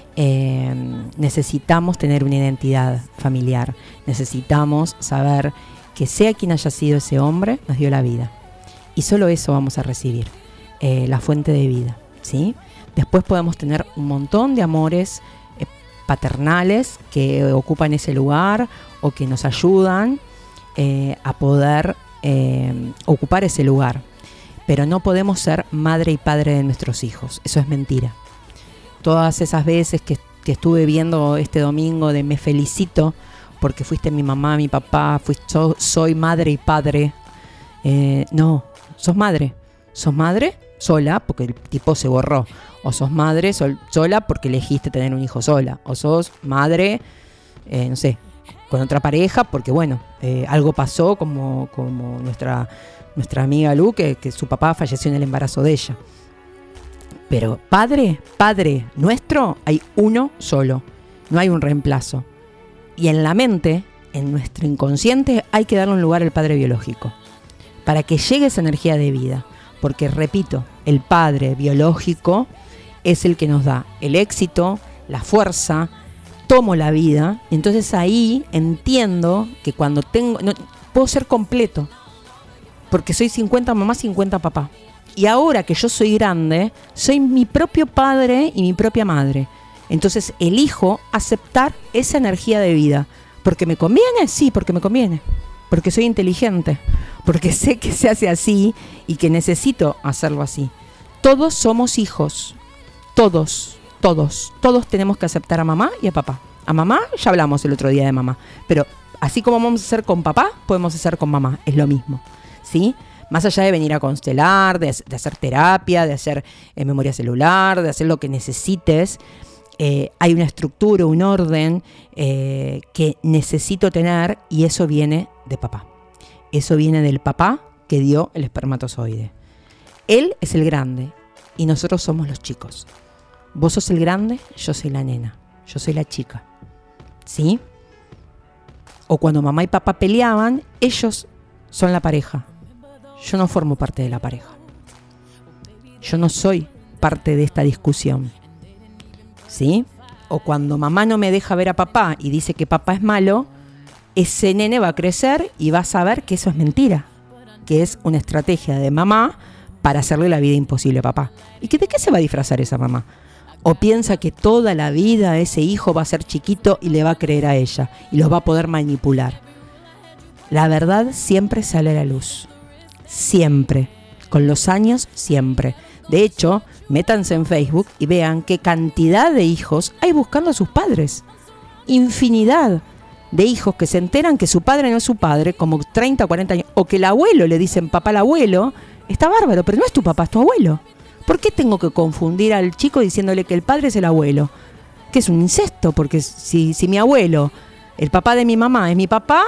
Necesitamos tener una identidad familiar, necesitamos saber que sea quien haya sido ese hombre, nos dio la vida. Y solo eso vamos a recibir, la fuente de vida, ¿sí? Después podemos tener un montón de amores paternales que ocupan ese lugar o que nos ayudan a poder ocupar ese lugar. Pero no podemos ser madre y padre de nuestros hijos. Eso es mentira. Todas esas veces que estuve viendo este domingo de me felicito porque fuiste mi mamá, mi papá, soy madre y padre. No, sos madre. Sos madre sola porque el tipo se borró. O sos madre sola porque elegiste tener un hijo sola. O sos madre, no sé, con otra pareja porque bueno, algo pasó como nuestra amiga Lu, que su papá falleció en el embarazo de ella. Pero padre nuestro, hay uno solo. No hay un reemplazo. Y en la mente, en nuestro inconsciente, hay que darle un lugar al padre biológico. Para que llegue esa energía de vida. porque repito, el padre biológico es el que nos da el éxito, la fuerza, tomo la vida, y entonces ahí entiendo que cuando puedo ser completo, porque soy 50 mamá, 50 papá. Y ahora que yo soy grande, soy mi propio padre y mi propia madre. Entonces elijo aceptar esa energía de vida. ¿Porque me conviene? Sí, porque me conviene. Porque soy inteligente. Porque sé que se hace así y que necesito hacerlo así. Todos somos hijos. Todos tenemos que aceptar a mamá y a papá. A mamá, ya hablamos el otro día de mamá. Pero así como vamos a hacer con papá, podemos hacer con mamá. Es lo mismo, ¿sí? Más allá de venir a constelar, de hacer terapia, de hacer memoria celular, de hacer lo que necesites, hay una estructura, un orden que necesito tener, y eso viene de papá. Eso viene del papá que dio el espermatozoide. Él es el grande y nosotros somos los chicos. Vos sos el grande, yo soy la nena, yo soy la chica. ¿Sí? O cuando mamá y papá peleaban, ellos son la pareja. Yo no formo parte de la pareja. Yo no soy parte de esta discusión. ¿Sí? O cuando mamá no me deja ver a papá y dice que papá es malo, ese nene va a crecer y va a saber que eso es mentira, que es una estrategia de mamá para hacerle la vida imposible a papá. ¿Y de qué se va a disfrazar esa mamá? O piensa que toda la vida ese hijo va a ser chiquito y le va a creer a ella y los va a poder manipular. La verdad siempre sale a la luz. Siempre. Con los años, siempre. De hecho, métanse en Facebook y vean qué cantidad de hijos hay buscando a sus padres. Infinidad de hijos que se enteran que su padre no es su padre, como 30 o 40 años, o que el abuelo le dicen papá al abuelo. Está bárbaro, pero no es tu papá, es tu abuelo. ¿Por qué tengo que confundir al chico diciéndole que el padre es el abuelo? Que es un incesto, porque si mi abuelo, el papá de mi mamá, es mi papá,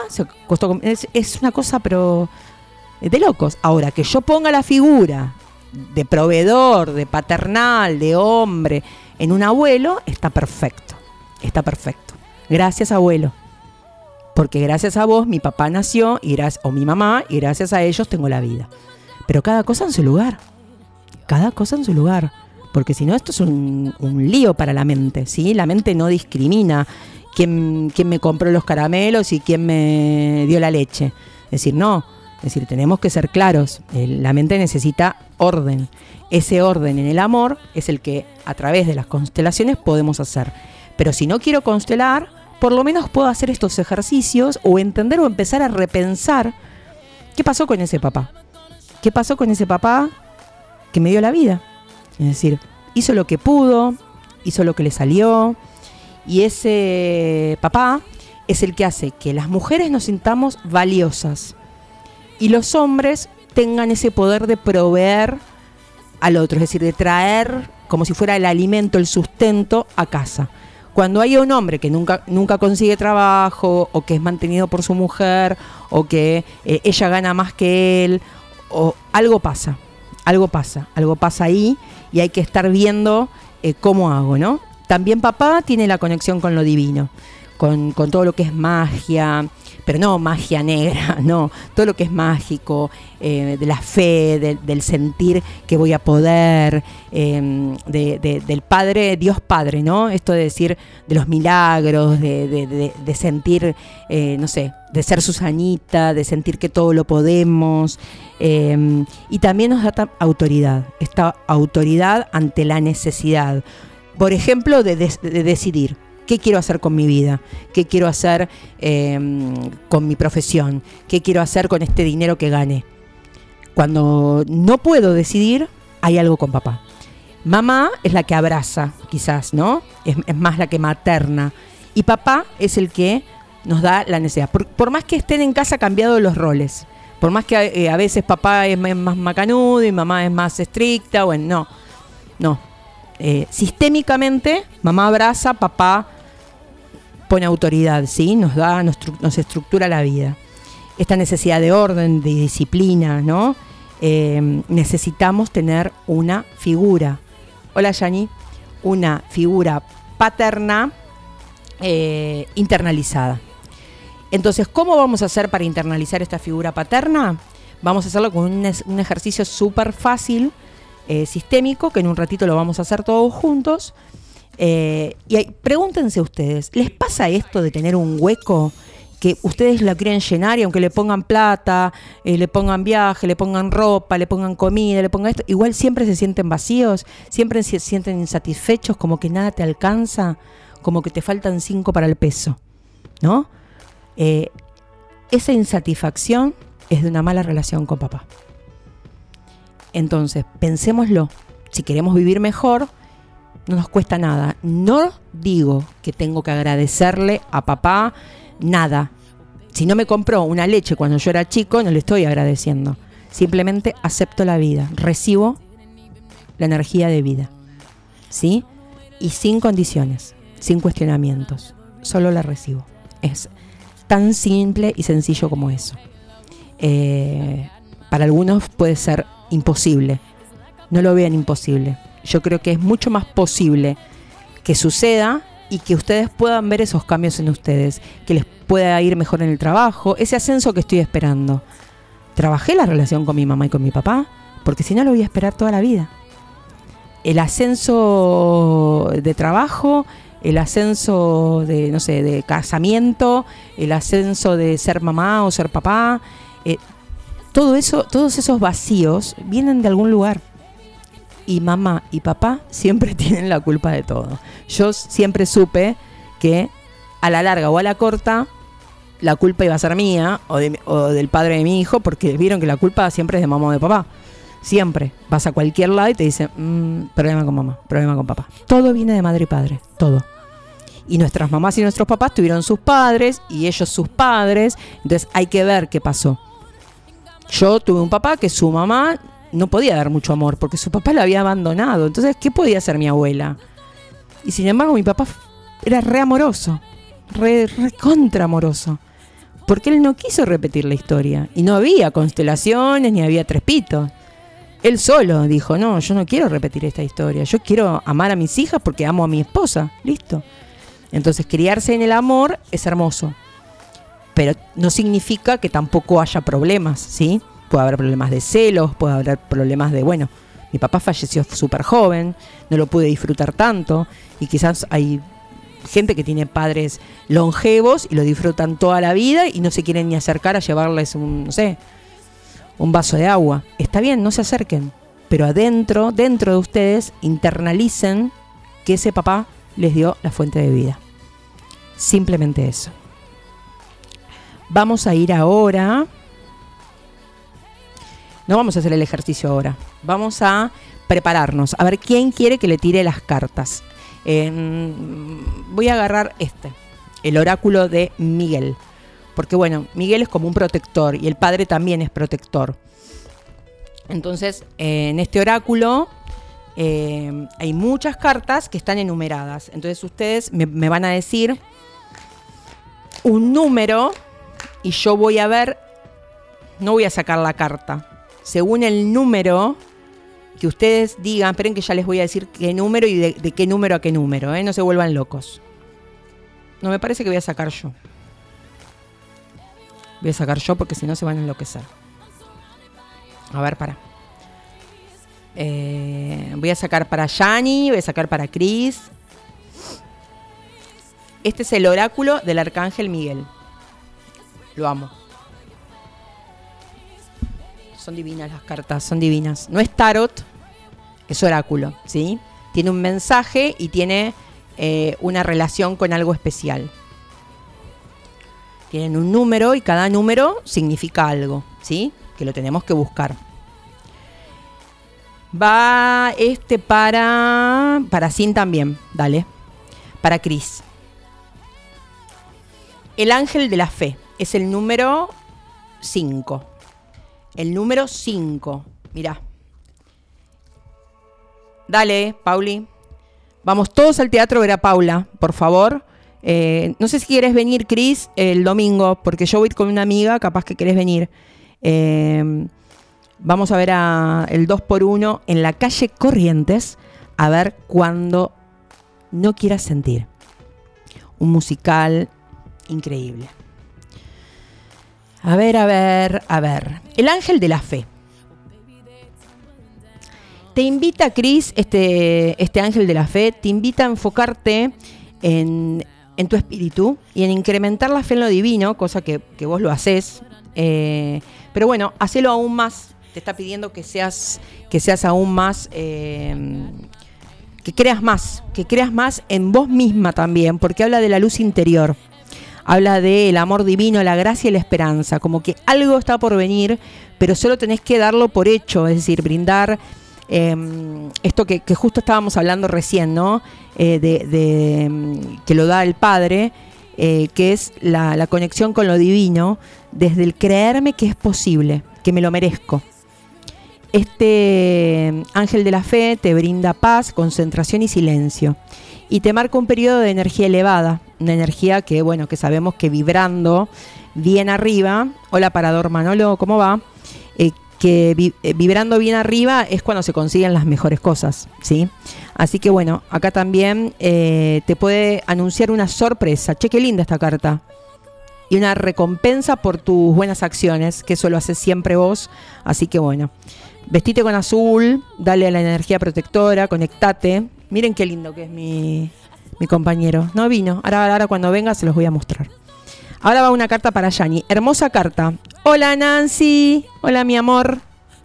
es una cosa pero de locos. Ahora, que yo ponga la figura de proveedor, de paternal, de hombre, en un abuelo, está perfecto. Está perfecto. Gracias, abuelo. Porque gracias a vos mi papá nació, o mi mamá, y gracias a ellos tengo la vida. Pero cada cosa en su lugar. Cada cosa en su lugar. Porque si no, esto es un lío para la mente, ¿sí? La mente no discrimina quién me compró los caramelos y quién me dio la leche. Es decir, no. Es decir, tenemos que ser claros. La mente necesita orden. Ese orden en el amor es el que a través de las constelaciones podemos hacer. Pero si no quiero constelar, por lo menos puedo hacer estos ejercicios o entender o empezar a repensar qué pasó con ese papá. ¿Qué pasó con ese papá que me dio la vida? Es decir, hizo lo que pudo, hizo lo que le salió, y ese papá es el que hace que las mujeres nos sintamos valiosas y los hombres tengan ese poder de proveer al otro, es decir, de traer como si fuera el alimento, el sustento a casa. Cuando hay un hombre que nunca consigue trabajo, o que es mantenido por su mujer, o que ella gana más que él, o algo pasa ahí, y hay que estar viendo cómo hago, ¿no? También papá tiene la conexión con lo divino, con todo lo que es magia, pero no magia negra, no, todo lo que es mágico, de la fe, del sentir que voy a poder, del Padre, Dios Padre, ¿no? Esto de decir de los milagros, de sentir, no sé, de ser Susanita, de sentir que todo lo podemos, y también nos da autoridad, esta autoridad ante la necesidad, por ejemplo, de decidir. ¿Qué quiero hacer con mi vida? ¿Qué quiero hacer con mi profesión? ¿Qué quiero hacer con este dinero que gane? Cuando no puedo decidir, hay algo con papá. Mamá es la que abraza, quizás, ¿no? Es más la que materna. Y papá es el que nos da la necesidad. Por más que estén en casa cambiados los roles. Por más que a veces papá es más macanudo y mamá es más estricta. Bueno, no. Sistémicamente, mamá abraza, papá pone autoridad, ¿sí? Nos estructura la vida. Esta necesidad de orden, de disciplina, ¿no? Necesitamos tener una figura. Hola, Yani. Una figura paterna internalizada. Entonces, ¿cómo vamos a hacer para internalizar esta figura paterna? Vamos a hacerlo con un ejercicio súper fácil, sistémico, que en un ratito lo vamos a hacer todos juntos. Pregúntense ustedes, ¿les pasa esto de tener un hueco que ustedes lo quieren llenar y aunque le pongan plata, le pongan viaje, le pongan ropa, le pongan comida, le pongan esto, igual siempre se sienten vacíos, siempre se sienten insatisfechos, como que nada te alcanza, como que te faltan 5 para el peso, ¿no? Esa insatisfacción es de una mala relación con papá. Entonces, pensémoslo. Si queremos vivir mejor, no nos cuesta nada. No digo que tengo que agradecerle a papá nada. Si no me compró una leche cuando yo era chico, no le estoy agradeciendo. Simplemente acepto la vida. Recibo la energía de vida. ¿Sí? Y sin condiciones, sin cuestionamientos. Solo la recibo. Es tan simple y sencillo como eso. Para algunos puede ser imposible. No lo vean imposible. Yo creo que es mucho más posible que suceda y que ustedes puedan ver esos cambios en ustedes, que les pueda ir mejor en el trabajo, ese ascenso que estoy esperando. Trabajé la relación con mi mamá y con mi papá, porque si no lo voy a esperar toda la vida. El ascenso de trabajo, el ascenso de, no sé, de casamiento, el ascenso de ser mamá o ser papá, todo eso, todos esos vacíos vienen de algún lugar. Y mamá y papá siempre tienen la culpa de todo. Yo siempre supe que a la larga o a la corta la culpa iba a ser mía o del padre de mi hijo, porque vieron que la culpa siempre es de mamá o de papá. Siempre. Vas a cualquier lado y te dicen, problema con mamá, problema con papá. Todo viene de madre y padre, todo. Y nuestras mamás y nuestros papás tuvieron sus padres y ellos sus padres. Entonces hay que ver qué pasó. Yo tuve un papá que su mamá no podía dar mucho amor porque su papá la había abandonado. Entonces, ¿qué podía hacer mi abuela? Y sin embargo, mi papá era re amoroso, re contra amoroso, porque él no quiso repetir la historia. Y no había constelaciones ni había tres pitos. Él solo dijo, no, yo no quiero repetir esta historia. Yo quiero amar a mis hijas porque amo a mi esposa. Listo. Entonces, criarse en el amor es hermoso. Pero no significa que tampoco haya problemas, ¿sí? Puede haber problemas de celos, puede haber problemas de, bueno, mi papá falleció súper joven, no lo pude disfrutar tanto, y quizás hay gente que tiene padres longevos y lo disfrutan toda la vida y no se quieren ni acercar a llevarles un vaso de agua. Está bien, no se acerquen, pero dentro de ustedes internalicen que ese papá les dio la fuente de vida. Simplemente eso. Vamos a ir ahora. No vamos a hacer el ejercicio ahora. Vamos a prepararnos. A ver quién quiere que le tire las cartas. Voy a agarrar el oráculo de Miguel. Porque bueno, Miguel es como un protector y el padre también es protector. Entonces, en este oráculo hay muchas cartas que están enumeradas. Entonces ustedes me van a decir un número y yo voy a ver, no voy a sacar la carta. Según el número que ustedes digan, esperen que ya les voy a decir qué número y de qué número a qué número, no se vuelvan locos. No, me parece que voy a sacar yo. Voy a sacar yo porque si no se van a enloquecer. A ver, para. Voy a sacar para Yani, voy a sacar para Cris. Este es el oráculo del Arcángel Miguel. Lo amo. Son divinas las cartas, son divinas. No es tarot, es oráculo, ¿sí? Tiene un mensaje y tiene una relación con algo especial. Tienen un número y cada número significa algo, ¿sí? Que lo tenemos que buscar. Va para Sin también, dale. Para Cris. El ángel de la fe es el número 5. El número 5. Mirá. Dale, Pauli. Vamos todos al teatro a ver a Paula, por favor. No sé si quieres venir, Cris, el domingo, porque yo voy con una amiga, capaz que querés venir. Vamos a ver el 2x1 en la calle Corrientes, a ver Cuando no quieras sentir. Un musical increíble. A ver. El ángel de la fe. Te invita, Cris, este ángel de la fe, te invita a enfocarte en tu espíritu y en incrementar la fe en lo divino, cosa que vos lo haces. Pero bueno, hacelo aún más. Te está pidiendo que seas aún más, que creas más en vos misma también, porque habla de la luz interior. Habla del amor divino, la gracia y la esperanza, como que algo está por venir, pero solo tenés que darlo por hecho, es decir, brindar esto que justo estábamos hablando recién, ¿no? Que lo da el Padre, que es la conexión con lo divino, desde el creerme que es posible, que me lo merezco. Este ángel de la fe te brinda paz, concentración y silencio. Y te marca un periodo de energía elevada, una energía que, bueno, que sabemos que vibrando bien arriba. Hola Parador Manolo, ¿cómo va? Vibrando bien arriba es cuando se consiguen las mejores cosas, ¿sí? Así que bueno, acá también te puede anunciar una sorpresa. Che, qué linda esta carta. Y una recompensa por tus buenas acciones, que eso lo haces siempre vos. Así que bueno, vestite con azul, dale a la energía protectora, conectate. Miren qué lindo que es mi compañero. No vino. Ahora cuando venga se los voy a mostrar. Ahora va una carta para Yani. Hermosa carta. Hola Nancy. Hola mi amor.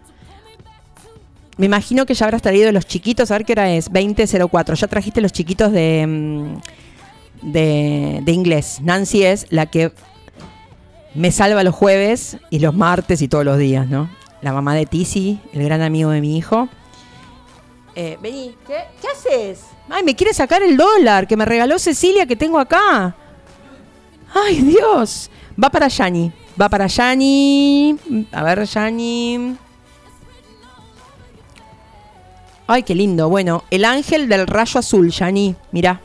Me imagino que ya habrás traído los chiquitos. A ver qué hora es. 20:04. Ya trajiste los chiquitos de inglés. Nancy es la que me salva los jueves y los martes y todos los días, ¿no? La mamá de Tizi, el gran amigo de mi hijo. Vení, ¿qué haces? Ay, me quiere sacar el dólar que me regaló Cecilia que tengo acá. Ay, Dios. Va para Yani. A ver, Yani. Ay, qué lindo. Bueno, el ángel del rayo azul, Yani. Mirá.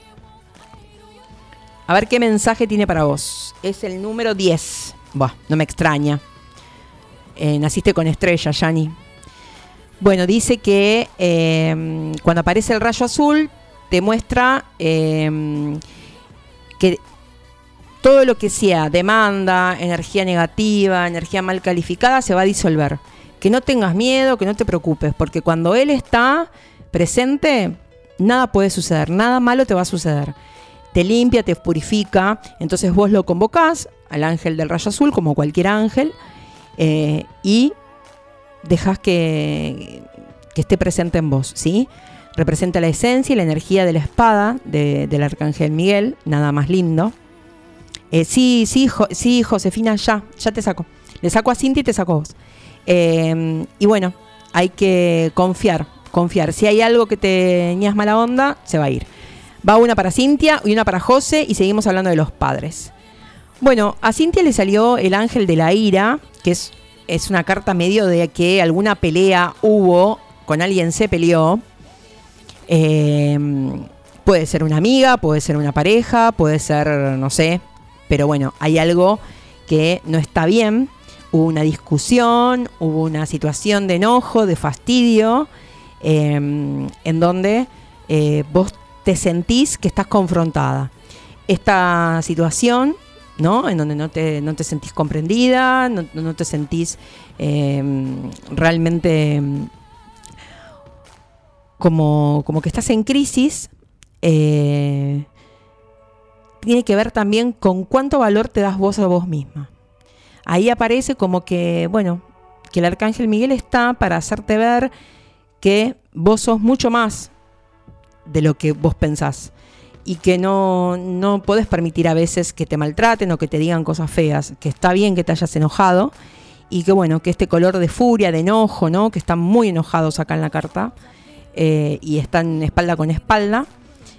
A ver qué mensaje tiene para vos. Es el número 10. Buah, no me extraña. Naciste con estrella, Yani. Bueno, dice que cuando aparece el rayo azul, te muestra que todo lo que sea demanda, energía negativa, energía mal calificada, se va a disolver. Que no tengas miedo, que no te preocupes, porque cuando él está presente, nada puede suceder, nada malo te va a suceder. Te limpia, te purifica, entonces vos lo convocás al ángel del rayo azul, como cualquier ángel, y dejás que esté presente en vos, ¿sí? Representa la esencia y la energía de la espada del arcángel Miguel, nada más lindo. Sí, Josefina, ya te saco. Le saco a Cintia y te saco a vos. Y bueno, hay que confiar. Si hay algo que te ñas mala onda, se va a ir. Va una para Cintia y una para José y seguimos hablando de los padres. Bueno, a Cintia le salió el ángel de la ira, que es una carta medio de que alguna pelea hubo, con alguien se peleó. Puede ser una amiga, puede ser una pareja, puede ser, no sé, pero bueno, hay algo que no está bien. Hubo una discusión, hubo una situación de enojo, de fastidio, en donde vos te sentís que estás confrontada. Esta situación, ¿no? En donde no te sentís comprendida, no te sentís realmente como que estás en crisis, tiene que ver también con cuánto valor te das vos a vos misma. Ahí aparece como que, bueno, que el arcángel Miguel está para hacerte ver que vos sos mucho más de lo que vos pensás. Y que no podés permitir a veces que te maltraten o que te digan cosas feas, que está bien que te hayas enojado y que bueno, que este color de furia, de enojo, ¿no? Que están muy enojados acá en la carta y están espalda con espalda,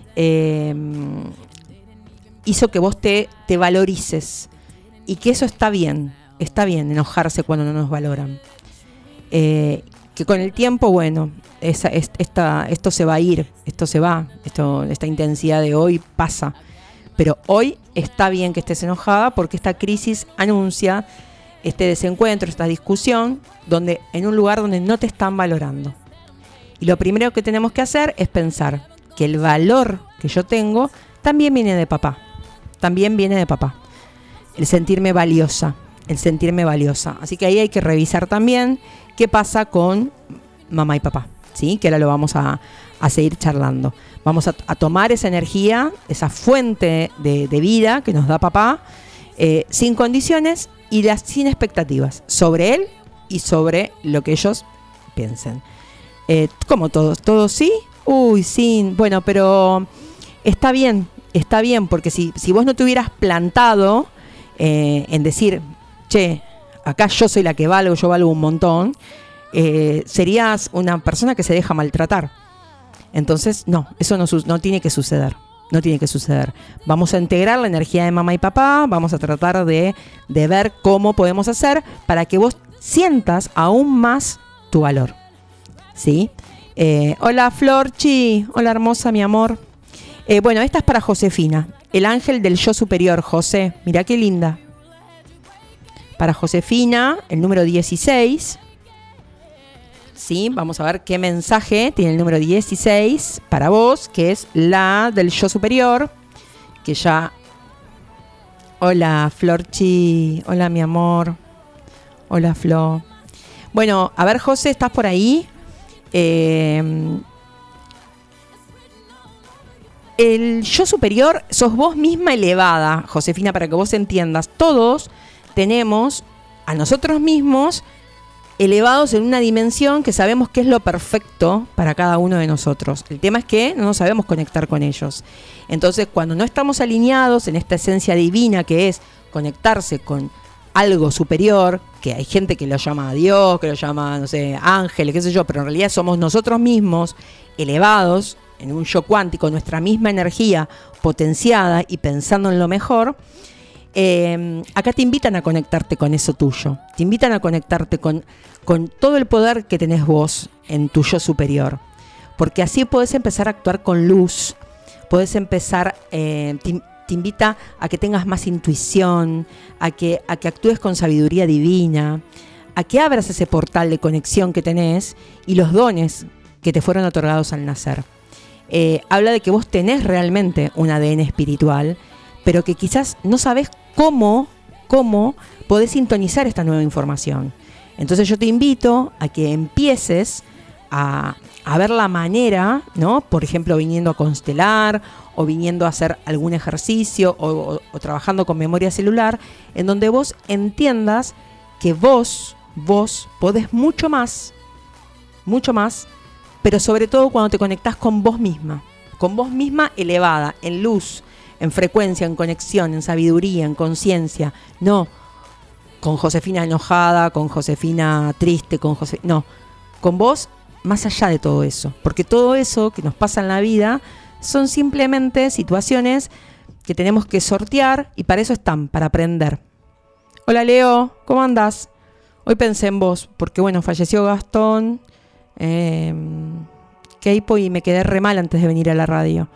hizo que vos te valorices y que eso está bien enojarse cuando no nos valoran. Que con el tiempo, bueno, esto se va a ir, esta intensidad de hoy pasa. Pero hoy está bien que estés enojada porque esta crisis anuncia este desencuentro, esta discusión, en un lugar donde no te están valorando. Y lo primero que tenemos que hacer es pensar que el valor que yo tengo también viene de papá. El sentirme valiosa. el sentirme valiosa. Así que ahí hay que revisar también qué pasa con mamá y papá, ¿sí? Que ahora lo vamos a seguir charlando. Vamos a tomar esa energía, esa fuente de vida que nos da papá, sin condiciones y sin expectativas sobre él y sobre lo que ellos piensen. Como todos sí, sí, bueno, pero está bien, porque si vos no te hubieras plantado en decir, che, acá yo soy la que valgo, yo valgo un montón, serías una persona que se deja maltratar. Entonces, no, eso no tiene que suceder. No tiene que suceder. Vamos a integrar la energía de mamá y papá, vamos a tratar de ver cómo podemos hacer para que vos sientas aún más tu valor. ¿Sí? Hola Florchi, hola hermosa, mi amor. Bueno, esta es para Josefina, el ángel del yo superior, José. Mirá qué linda. Para Josefina, el número 16. Sí, vamos a ver qué mensaje tiene el número 16 para vos, que es la del yo superior, que ya... Hola, Florchi. Hola, mi amor. Hola, Flo. Bueno, a ver, José, ¿estás por ahí? El yo superior sos vos misma elevada, Josefina, para que vos entiendas. Todos tenemos a nosotros mismos elevados en una dimensión que sabemos que es lo perfecto para cada uno de nosotros. El tema es que no nos sabemos conectar con ellos. Entonces, cuando no estamos alineados en esta esencia divina que es conectarse con algo superior, que hay gente que lo llama Dios, que lo llama, no sé, ángeles, qué sé yo, pero en realidad somos nosotros mismos elevados en un yo cuántico, nuestra misma energía potenciada y pensando en lo mejor. Acá te invitan a conectarte con eso tuyo, te invitan a conectarte con todo el poder que tenés vos en tu yo superior, porque así podés empezar a actuar con luz, podés empezar, te invita a que tengas más intuición, a que actúes con sabiduría divina, a que abras ese portal de conexión que tenés y los dones que te fueron otorgados al nacer. Habla de que vos tenés realmente un ADN espiritual, pero que quizás no sabés cómo podés sintonizar esta nueva información. Entonces yo te invito a que empieces a ver la manera, ¿no? Por ejemplo, viniendo a constelar o viniendo a hacer algún ejercicio o trabajando con memoria celular, en donde vos entiendas que vos podés mucho más, pero sobre todo cuando te conectás con vos misma elevada, en luz, en frecuencia, en conexión, en sabiduría, en conciencia. No con Josefina enojada, con Josefina triste, no, con vos más allá de todo eso, porque todo eso que nos pasa en la vida son simplemente situaciones que tenemos que sortear y para eso están, para aprender. Hola Leo, ¿cómo andás? Hoy pensé en vos, porque bueno, falleció Gastón, Keipo, y me quedé re mal antes de venir a la radio.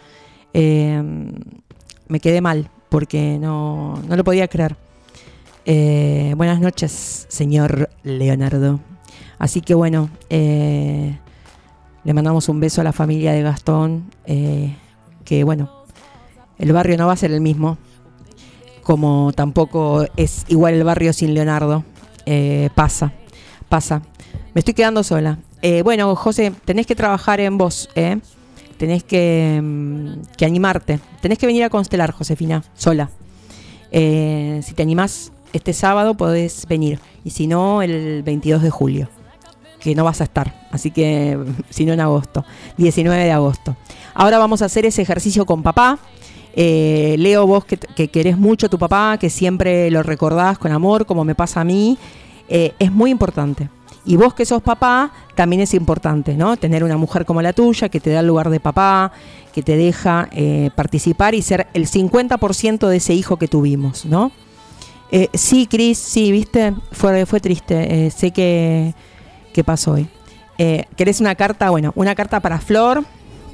Me quedé mal porque no lo podía creer. Buenas noches, señor Leonardo. Así que bueno, le mandamos un beso a la familia de Gastón, que bueno, el barrio no va a ser el mismo, como tampoco es igual el barrio sin Leonardo. Pasa. Me estoy quedando sola. Bueno, José, tenés que trabajar en vos, tenés que animarte. Tenés que venir a constelar, Josefina, sola. Si te animás este sábado podés venir. Y si no, el 22 de julio, que no vas a estar. Así que, si no, en agosto, 19 de agosto. Ahora vamos a hacer ese ejercicio con papá. Leo, vos que querés mucho a tu papá, que siempre lo recordás con amor, como me pasa a mí, es muy importante. Y vos que sos papá, también es importante, ¿no? Tener una mujer como la tuya, que te da el lugar de papá, que te deja participar y ser el 50% de ese hijo que tuvimos, ¿no? Sí, Cris, sí, ¿viste? Fue triste. Sé que pasó hoy. ¿Querés una carta? Bueno, una carta para Flor.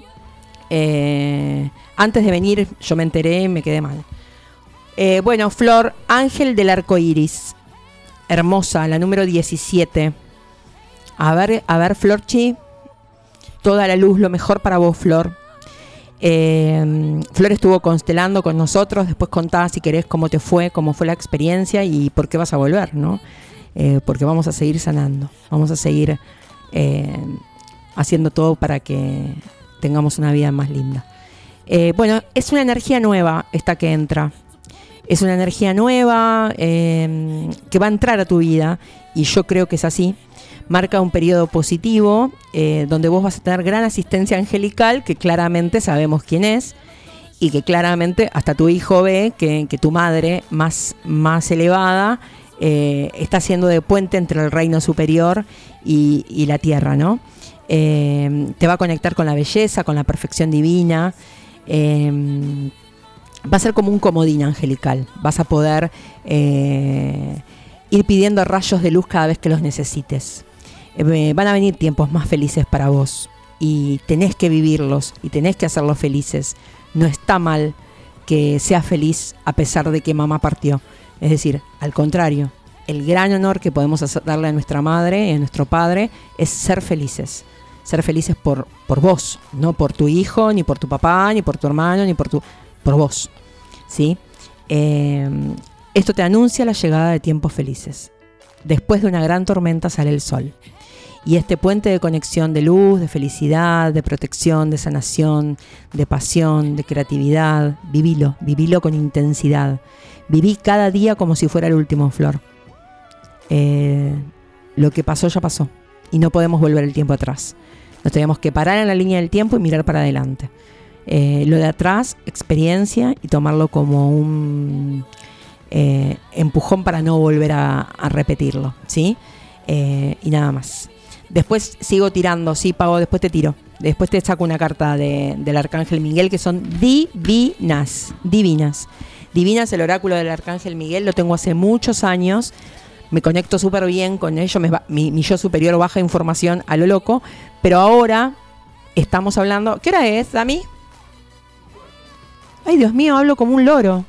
Antes de venir yo me enteré y me quedé mal. Bueno, Flor, ángel del arco iris. Hermosa, la número 17. A ver, Florchi. Toda la luz, lo mejor para vos, Flor. Flor estuvo constelando con nosotros, después contá si querés cómo te fue, cómo fue la experiencia y por qué vas a volver, ¿no? Porque vamos a seguir sanando, vamos a seguir haciendo todo para que tengamos una vida más linda. Bueno, es una energía nueva esta que entra. Es una energía nueva que va a entrar a tu vida, y yo creo que es así. Marca un periodo positivo donde vos vas a tener gran asistencia angelical, que claramente sabemos quién es, y que claramente hasta tu hijo ve que tu madre más elevada está haciendo de puente entre el reino superior y la tierra, ¿no? Te va a conectar con la belleza, con la perfección divina. Va a ser como un comodín angelical. Vas a poder ir pidiendo rayos de luz cada vez que los necesites. Van a venir tiempos más felices para vos, y tenés que vivirlos y tenés que hacerlos felices. No está mal que seas feliz a pesar de que mamá partió. Es decir, al contrario, el gran honor que podemos darle a nuestra madre y a nuestro padre es ser felices. Ser felices por vos, no por tu hijo, ni por tu papá, ni por tu hermano, ni por vos, ¿sí? Esto te anuncia la llegada de tiempos felices. Después de una gran tormenta sale el sol. Y este puente de conexión de luz, de felicidad, de protección, de sanación, de pasión, de creatividad, vivilo con intensidad. Viví cada día como si fuera el último, Flor. Lo que pasó ya pasó, y no podemos volver el tiempo atrás. Nos tenemos que parar en la línea del tiempo y mirar para adelante. Lo de atrás, experiencia, y tomarlo como un empujón para no volver a repetirlo, ¿sí? Y nada más. Después sigo tirando, sí, Pago, después te tiro. Después te saco una carta del Arcángel Miguel, que son divinas. Divinas, el oráculo del Arcángel Miguel, lo tengo hace muchos años. Me conecto súper bien con ello, mi yo superior baja información a lo loco, pero ahora estamos hablando... ¿Qué hora es, Dami? Ay, Dios mío, hablo como un loro.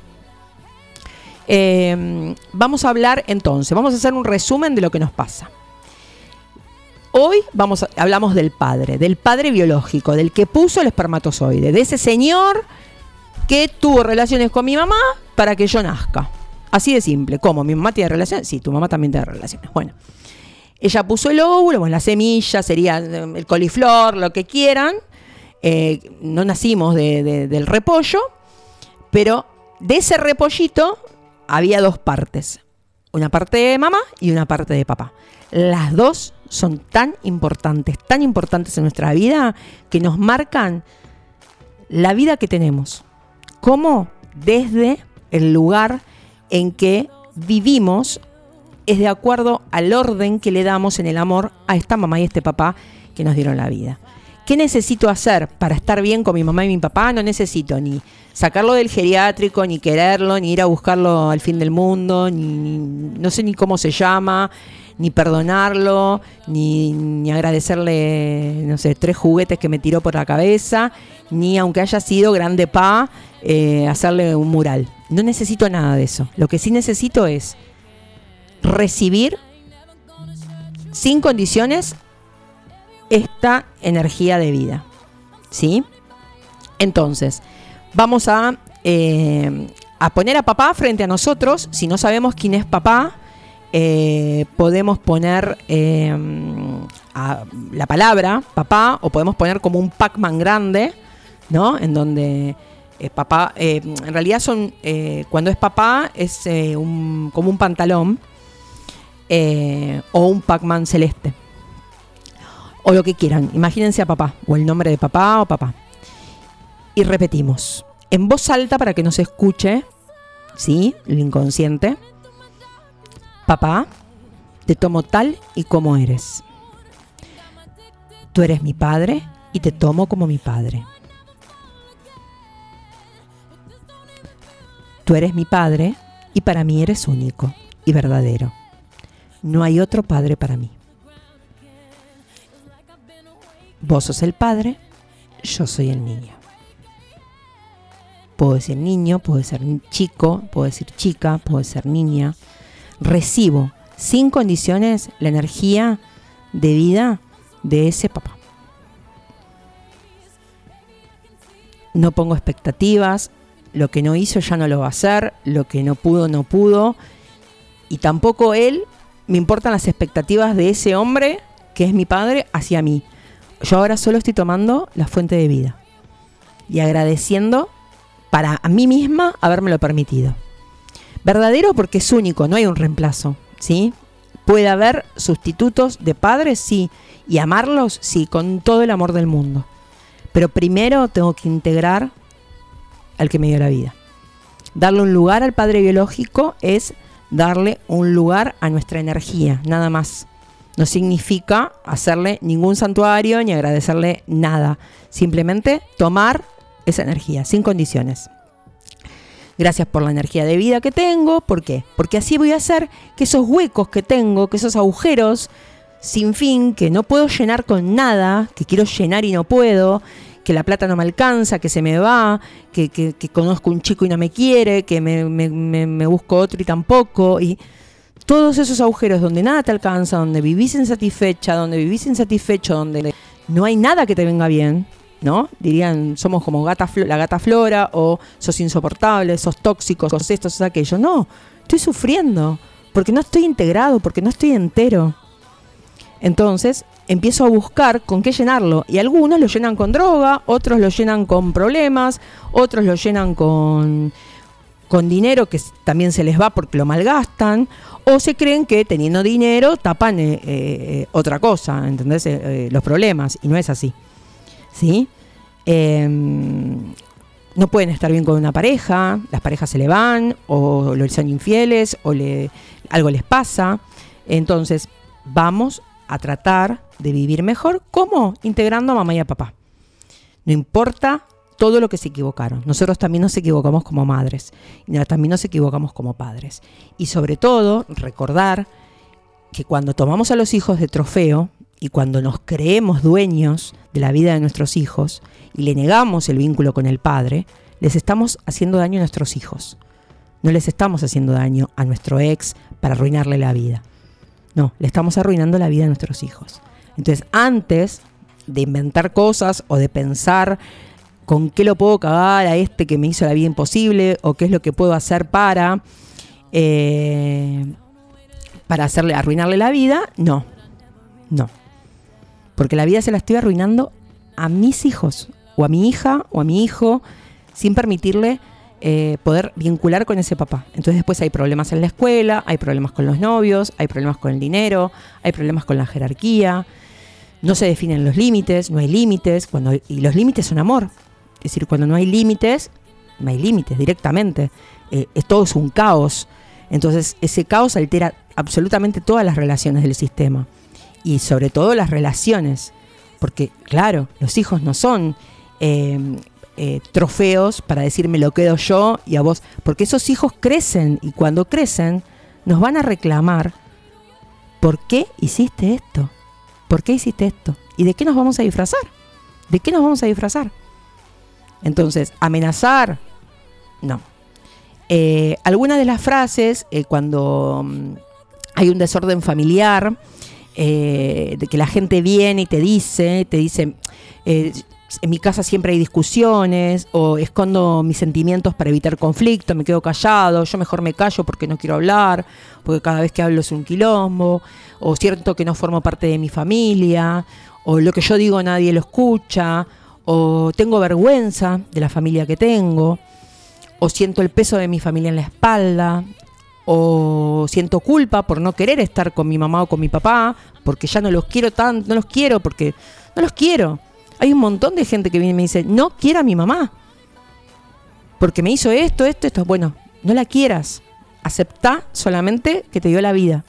Vamos a hablar entonces, vamos a hacer un resumen de lo que nos pasa. Hoy hablamos del padre biológico, del que puso el espermatozoide, de ese señor que tuvo relaciones con mi mamá para que yo nazca. Así de simple. ¿Cómo? ¿Mi mamá tiene relaciones? Sí, tu mamá también tiene relaciones. Bueno, ella puso el óvulo, bueno, la semilla, sería el coliflor, lo que quieran. No nacimos del repollo, pero de ese repollito había dos partes. Una parte de mamá y una parte de papá. Las dos son tan importantes en nuestra vida, que nos marcan la vida que tenemos. Cómo desde el lugar en que vivimos es de acuerdo al orden que le damos en el amor a esta mamá y este papá que nos dieron la vida. ¿Qué necesito hacer para estar bien con mi mamá y mi papá? No necesito ni sacarlo del geriátrico, ni quererlo, ni ir a buscarlo al fin del mundo, ni no sé ni cómo se llama, ni perdonarlo, ni agradecerle, no sé, 3 juguetes que me tiró por la cabeza, ni aunque haya sido grande pa, hacerle un mural. No necesito nada de eso. Lo que sí necesito es recibir sin condiciones esta energía de vida, ¿sí? Entonces, vamos a poner a papá frente a nosotros. Si no sabemos quién es papá, podemos poner la palabra papá, o podemos poner como un Pac-Man grande, ¿no? En donde papá, en realidad son, cuando es papá es como un pantalón, o un Pac-Man celeste, o lo que quieran. Imagínense a papá, o el nombre de papá o papá. Y repetimos en voz alta para que no se escuche, ¿sí? El inconsciente. Papá, te tomo tal y como eres. Tú eres mi padre y te tomo como mi padre. Tú eres mi padre y para mí eres único y verdadero. No hay otro padre para mí. Vos sos el padre, yo soy el niño. Puedo decir niño, puedo ser chico, puedo decir chica, puedo ser niña. Recibo sin condiciones la energía de vida de ese papá. no pongo expectativas, lo que no hizo ya no lo va a hacer, lo que no pudo, y tampoco él me importan las expectativas de ese hombre que es mi padre hacia mí. Yo ahora solo estoy tomando la fuente de vida y agradeciendo para a mí misma habérmelo permitido. Verdadero porque es único, no hay un reemplazo, ¿sí? Puede haber sustitutos de padres, sí, y amarlos, sí, con todo el amor del mundo. Pero primero tengo que integrar al que me dio la vida. Darle un lugar al padre biológico es darle un lugar a nuestra energía, nada más. No significa hacerle ningún santuario ni agradecerle nada. Simplemente tomar esa energía, sin condiciones. Gracias por la energía de vida que tengo. ¿Por qué? Porque así voy a hacer que esos huecos que tengo, que esos agujeros sin fin, que no puedo llenar con nada, que quiero llenar y no puedo, que la plata no me alcanza, que se me va, que conozco un chico y no me quiere, que me busco otro y tampoco, y todos esos agujeros donde nada te alcanza, donde vivís insatisfecha, donde vivís insatisfecho, donde no hay nada que te venga bien, ¿no? Dirían, somos como la gata Flora, o sos insoportable, sos tóxico, sos esto, sos aquello. No, estoy sufriendo, porque no estoy integrado, porque no estoy entero. Entonces empiezo a buscar con qué llenarlo, y algunos lo llenan con droga, otros lo llenan con problemas, otros lo llenan con dinero que también se les va porque lo malgastan, o se creen que teniendo dinero tapan otra cosa, ¿entendés? Los problemas, y no es así, ¿sí? No pueden estar bien con una pareja, las parejas se le van, o son infieles, o algo les pasa. Entonces vamos a tratar de vivir mejor. ¿Cómo? Integrando a mamá y a papá. No importa todo lo que se equivocaron. Nosotros también nos equivocamos como madres. Y también nos equivocamos como padres. Y sobre todo, recordar que cuando tomamos a los hijos de trofeo y cuando nos creemos dueños de la vida de nuestros hijos y le negamos el vínculo con el padre, les estamos haciendo daño a nuestros hijos. No les estamos haciendo daño a nuestro ex para arruinarle la vida. No, le estamos arruinando la vida a nuestros hijos. Entonces, antes de inventar cosas o de pensar con qué lo puedo cagar a este que me hizo la vida imposible, o qué es lo que puedo hacer para arruinarle la vida, no. Porque la vida se la estoy arruinando a mis hijos, o a mi hija, o a mi hijo, sin permitirle poder vincular con ese papá. Entonces después hay problemas en la escuela, hay problemas con los novios, hay problemas con el dinero, hay problemas con la jerarquía, no se definen los límites, no hay límites, y los límites son amor. Es decir, cuando no hay límites directamente. Todo es un caos. Entonces ese caos altera absolutamente todas las relaciones del sistema. Y sobre todo las relaciones. Porque, claro, los hijos no son trofeos para decir me lo quedo yo y a vos. Porque esos hijos crecen, y cuando crecen nos van a reclamar ¿por qué hiciste esto? ¿Por qué hiciste esto? ¿Y de qué nos vamos a disfrazar? ¿De qué nos vamos a disfrazar? Entonces, amenazar, no. Algunas de las frases, cuando hay un desorden familiar, de que la gente viene y te dice, en mi casa siempre hay discusiones, o escondo mis sentimientos para evitar conflicto, me quedo callado, yo mejor me callo porque no quiero hablar, porque cada vez que hablo es un quilombo, o siento que no formo parte de mi familia, o lo que yo digo nadie lo escucha, o tengo vergüenza de la familia que tengo, o siento el peso de mi familia en la espalda, o siento culpa por no querer estar con mi mamá o con mi papá, porque ya no los quiero tanto, porque no los quiero. Hay un montón de gente que viene y me dice, no quiero a mi mamá, porque me hizo esto. Bueno, no la quieras, aceptá solamente que te dio la vida.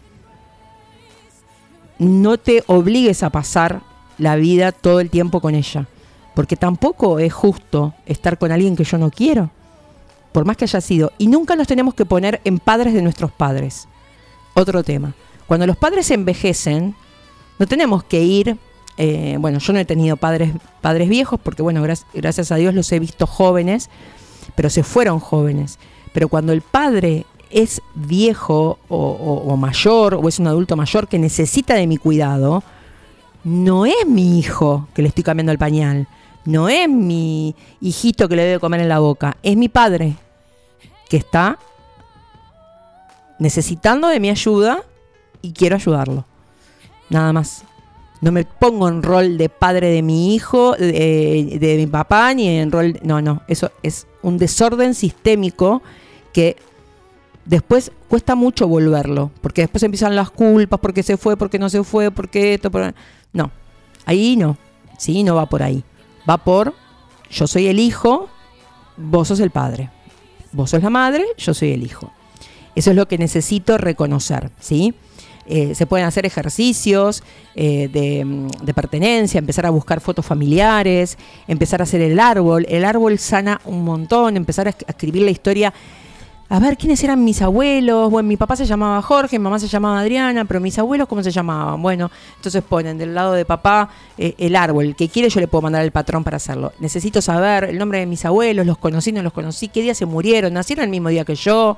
No te obligues a pasar la vida todo el tiempo con ella, porque tampoco es justo estar con alguien que yo no quiero, por más que haya sido. Y nunca nos tenemos que poner en padres de nuestros padres. Otro tema. Cuando los padres envejecen, no tenemos que ir... yo no he tenido padres viejos, porque bueno, gracias a Dios los he visto jóvenes, pero se fueron jóvenes. Pero cuando el padre es viejo o mayor, o es un adulto mayor que necesita de mi cuidado, no es mi hijo que le estoy cambiando el pañal, No es mi hijito que le debe comer en la boca, es mi padre que está necesitando de mi ayuda y quiero ayudarlo. Nada más. No me pongo en rol de padre de mi hijo, de mi papá, ni en rol... No, eso es un desorden sistémico que después cuesta mucho volverlo, porque después empiezan las culpas, porque se fue, porque no se fue, porque esto... No, ahí no, sí, no va por ahí. Va por, yo soy el hijo, vos sos el padre. Vos sos la madre, yo soy el hijo. Eso es lo que necesito reconocer, ¿sí? Se pueden hacer ejercicios de pertenencia, empezar a buscar fotos familiares, empezar a hacer el árbol. El árbol sana un montón, empezar a escribir la historia. A ver, ¿quiénes eran mis abuelos? Bueno, mi papá se llamaba Jorge, mi mamá se llamaba Adriana, pero mis abuelos, ¿cómo se llamaban? Bueno, entonces ponen del lado de papá el árbol. El que quiere yo le puedo mandar el patrón para hacerlo. Necesito saber el nombre de mis abuelos, los conocí, no los conocí, qué día se murieron, nacieron el mismo día que yo.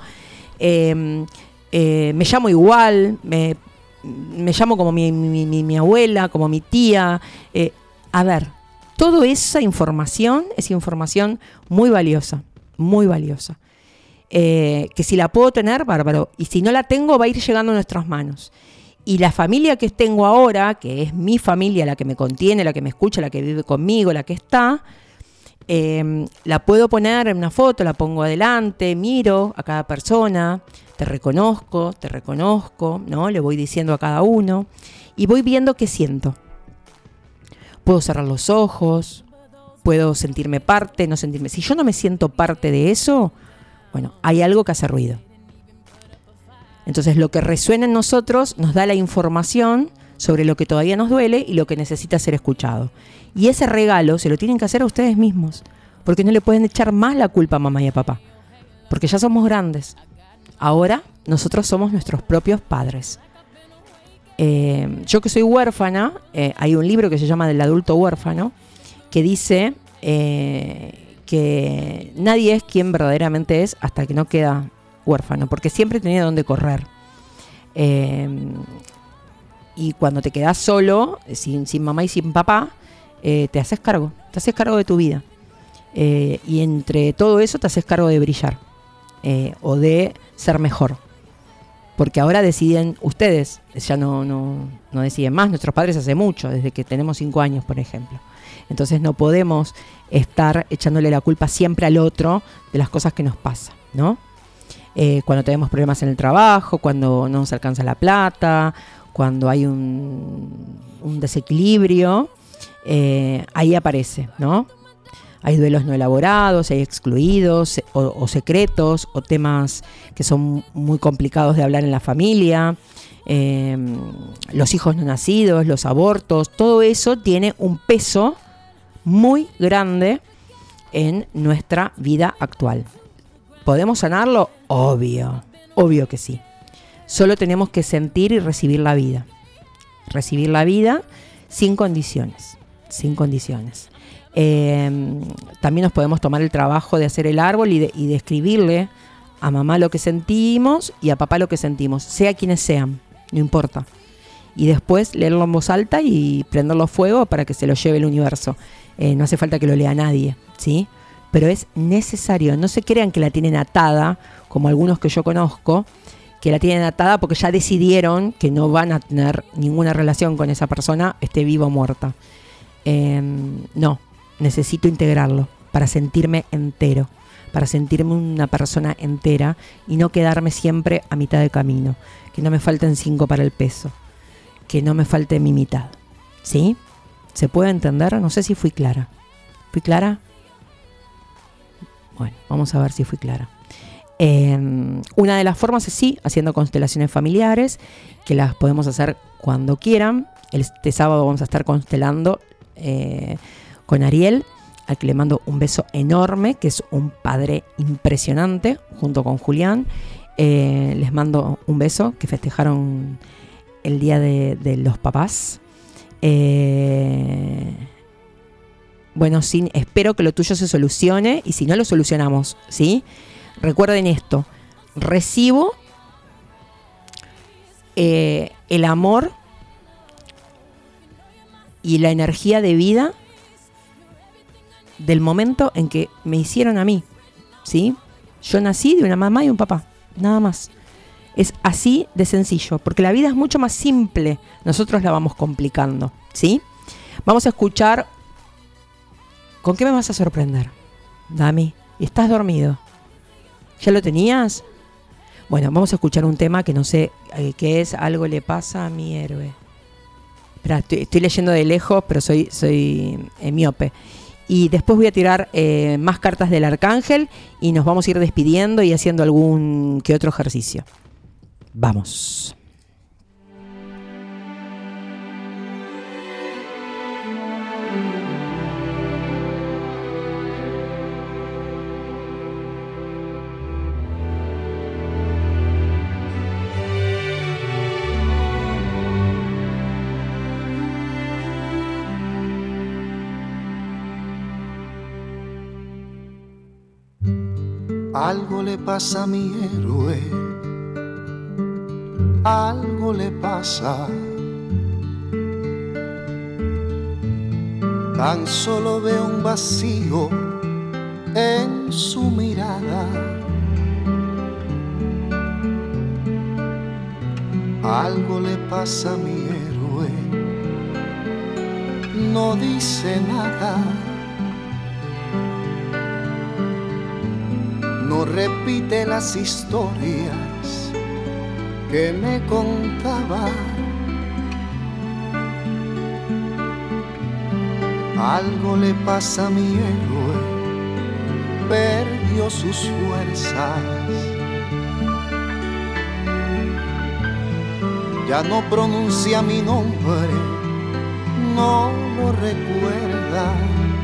Me llamo igual, me llamo como mi abuela, como mi tía. A ver, toda esa información es información muy valiosa, muy valiosa. Que si la puedo tener, bárbaro. Y si no la tengo, va a ir llegando a nuestras manos. Y la familia que tengo ahora, que es mi familia, la que me contiene, la que me escucha, la que vive conmigo, la que está, la puedo poner en una foto, la pongo adelante, miro a cada persona, te reconozco, ¿no? Le voy diciendo a cada uno y voy viendo qué siento. Puedo cerrar los ojos, puedo sentirme parte, no sentirme. Si yo no me siento parte de eso, bueno, hay algo que hace ruido. Entonces lo que resuena en nosotros nos da la información sobre lo que todavía nos duele y lo que necesita ser escuchado. Y ese regalo se lo tienen que hacer a ustedes mismos, porque no le pueden echar más la culpa a mamá y a papá, porque ya somos grandes. Ahora nosotros somos nuestros propios padres. Yo que soy huérfana, hay un libro que se llama Del adulto huérfano, que dice que nadie es quien verdaderamente es hasta que no queda huérfano, porque siempre tenía dónde correr. Y cuando te quedas solo, sin mamá y sin papá, te haces cargo de tu vida. Y entre todo eso te haces cargo de brillar o de ser mejor. Porque ahora deciden ustedes, ya no deciden más, nuestros padres hace mucho, desde que tenemos 5 años, por ejemplo. Entonces no podemos estar echándole la culpa siempre al otro de las cosas que nos pasan, ¿no? Cuando tenemos problemas en el trabajo, cuando no nos alcanza la plata, cuando hay un desequilibrio, ahí aparece, ¿no? Hay duelos no elaborados, hay excluidos o secretos o temas que son muy complicados de hablar en la familia, los hijos no nacidos, los abortos, todo eso tiene un peso muy grande en nuestra vida actual. ¿Podemos sanarlo? Obvio que sí. Solo tenemos que sentir y recibir la vida. Recibir la vida sin condiciones. También nos podemos tomar el trabajo de hacer el árbol y de escribirle a mamá lo que sentimos y a papá lo que sentimos, sea quienes sean, no importa. Y después leerlo en voz alta y prenderlo a fuego para que se lo lleve el universo. No hace falta que lo lea nadie, ¿sí? Pero es necesario. No se crean que la tienen atada, como algunos que yo conozco, que la tienen atada porque ya decidieron que no van a tener ninguna relación con esa persona, esté viva o muerta. No, necesito integrarlo para sentirme entero, para sentirme una persona entera y no quedarme siempre a mitad de camino, que no me falten 5 para el peso, que no me falte mi mitad, ¿sí? ¿Se puede entender? No sé si fui clara. ¿Fui clara? Bueno, vamos a ver si fui clara. Una de las formas es sí, haciendo constelaciones familiares, que las podemos hacer cuando quieran. Este sábado vamos a estar constelando con Ariel, al que le mando un beso enorme, que es un padre impresionante, junto con Julián. Les mando un beso, que festejaron el día de los papás. Bueno, espero que lo tuyo se solucione, y si no, lo solucionamos, ¿sí? Recuerden esto: recibo el amor y la energía de vida del momento en que me hicieron a mí, ¿sí? Yo nací de una mamá y un papá, nada más. Es así de sencillo, porque la vida es mucho más simple, nosotros la vamos complicando, ¿sí? Vamos a escuchar. ¿Con qué me vas a sorprender, Dami? ¿Estás dormido? ¿Ya lo tenías? Bueno, vamos a escuchar un tema que no sé qué es. Algo le pasa a mi héroe. Espera, estoy leyendo de lejos, pero soy miope. Y después voy a tirar más cartas del arcángel y nos vamos a ir despidiendo y haciendo algún que otro ejercicio. Vamos. Algo le pasa a mi héroe, algo le pasa. Tan solo veo un vacío en su mirada. Algo le pasa a mi héroe, no dice nada. No repite las historias que me contaba. Algo le pasa a mi héroe, perdió sus fuerzas. Ya no pronuncia mi nombre, no lo recuerda.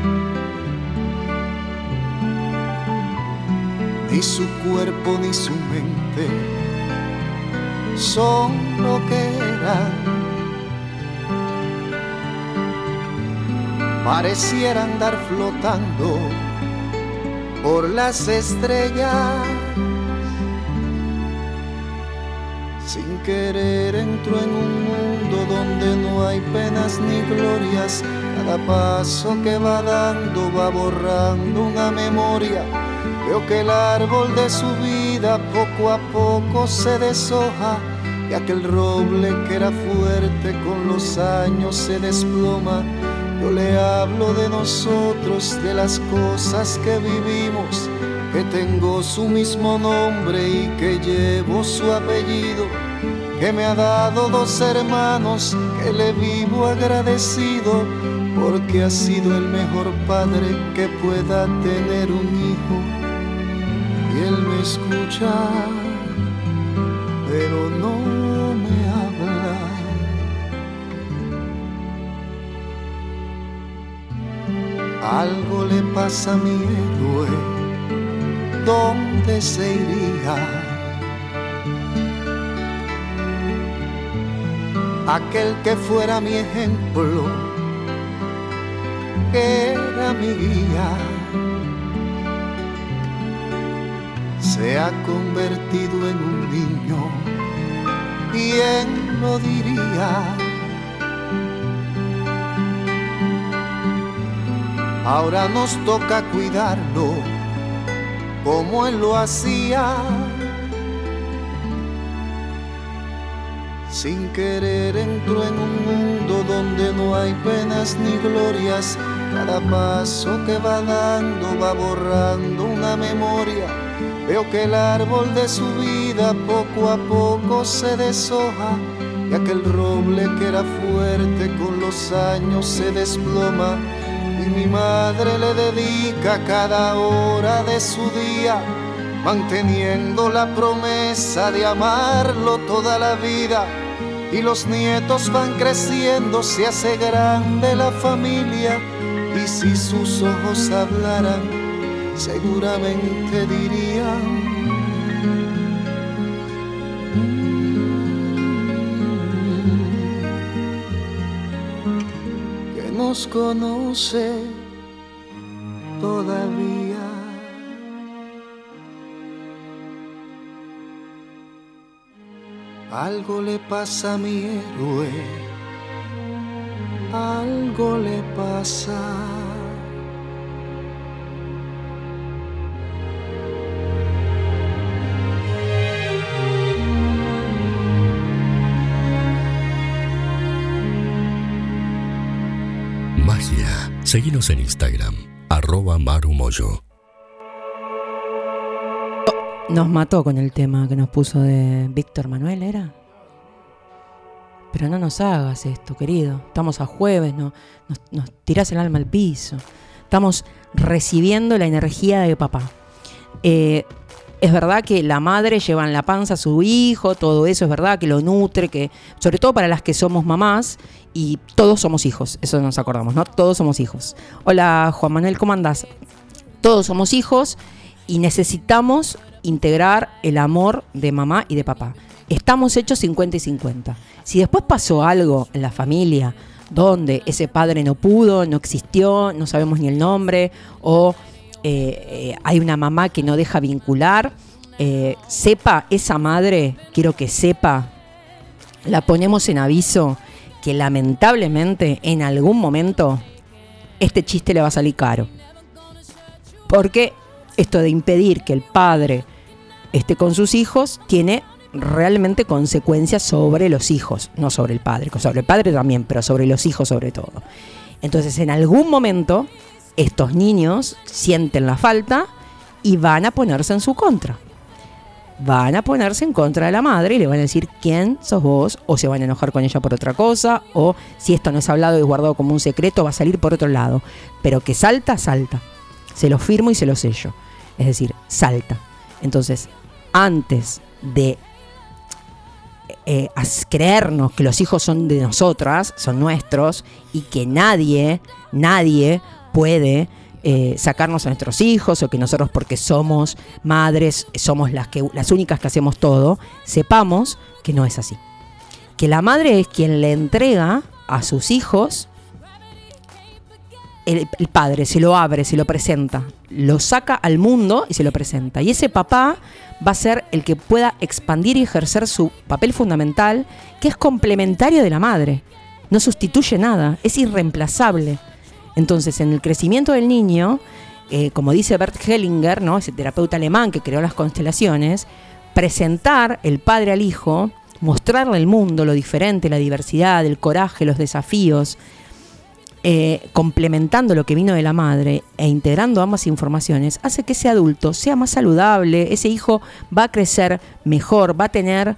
Ni su cuerpo ni su mente son lo que eran. Pareciera andar flotando por las estrellas. Sin querer entró en un mundo donde no hay penas ni glorias. Cada paso que va dando va borrando una memoria. Veo que el árbol de su vida poco a poco se deshoja, y aquel roble que era fuerte con los años se desploma. Yo le hablo de nosotros, de las cosas que vivimos, que tengo su mismo nombre y que llevo su apellido, que me ha dado 2 hermanos, que le vivo agradecido, porque ha sido el mejor padre que pueda tener un hijo. Y él me escucha, pero no me habla. Algo le pasa a mi héroe, ¿dónde se iría? Aquel que fuera mi ejemplo, que era mi guía, se ha convertido en un niño. ¿Quién lo diría? Ahora nos toca cuidarlo como él lo hacía. Sin querer entró en un mundo donde no hay penas ni glorias. Cada paso que va dando va borrando una memoria. Veo que el árbol de su vida poco a poco se deshoja, y aquel roble que era fuerte con los años se desploma. Y mi madre le dedica cada hora de su día, manteniendo la promesa de amarlo toda la vida. Y los nietos van creciendo, se hace grande la familia, y si sus ojos hablaran, seguramente dirían: que nos conoce todavía. Algo le pasa a mi héroe, algo le pasa. Seguinos en Instagram, @marumoyo. Nos mató con el tema que nos puso de Víctor Manuel, ¿era? Pero no nos hagas esto, querido. Estamos a jueves, nos tirás el alma al piso. Estamos recibiendo la energía de papá. Es verdad que la madre lleva en la panza a su hijo, todo eso es verdad, que lo nutre, que sobre todo para las que somos mamás, y todos somos hijos, eso nos acordamos, ¿no? Todos somos hijos. Hola, Juan Manuel, ¿cómo andás? Todos somos hijos y necesitamos integrar el amor de mamá y de papá. Estamos hechos 50 y 50. Si después pasó algo en la familia donde ese padre no pudo, no existió, no sabemos ni el nombre, o hay una mamá que no deja vincular, sepa esa madre, quiero que sepa, la ponemos en aviso que lamentablemente en algún momento este chiste le va a salir caro. Porque esto de impedir que el padre esté con sus hijos tiene realmente consecuencias sobre los hijos, no sobre el padre también, pero sobre los hijos sobre todo. Entonces en algún momento estos niños sienten la falta y van a ponerse en su contra. Van a ponerse en contra de la madre y le van a decir quién sos vos, o se van a enojar con ella por otra cosa, o si esto no es hablado y guardado como un secreto va a salir por otro lado. Pero que salta, salta. Se lo firmo y se lo sello. Es decir, salta. Entonces, antes de creernos que los hijos son de nosotras, son nuestros, y que nadie puede sacarnos a nuestros hijos, o que nosotros, porque somos madres, somos las únicas que hacemos todo, sepamos que no es así. Que la madre es quien le entrega a sus hijos el padre, se lo abre, se lo presenta, lo saca al mundo y se lo presenta. Y ese papá va a ser el que pueda expandir y ejercer su papel fundamental, que es complementario de la madre. No sustituye nada, es irreemplazable. Entonces, en el crecimiento del niño, como dice Bert Hellinger, ¿no?, ese terapeuta alemán que creó las constelaciones, presentar el padre al hijo, mostrarle el mundo, lo diferente, la diversidad, el coraje, los desafíos, complementando lo que vino de la madre e integrando ambas informaciones, hace que ese adulto sea más saludable, ese hijo va a crecer mejor, va a tener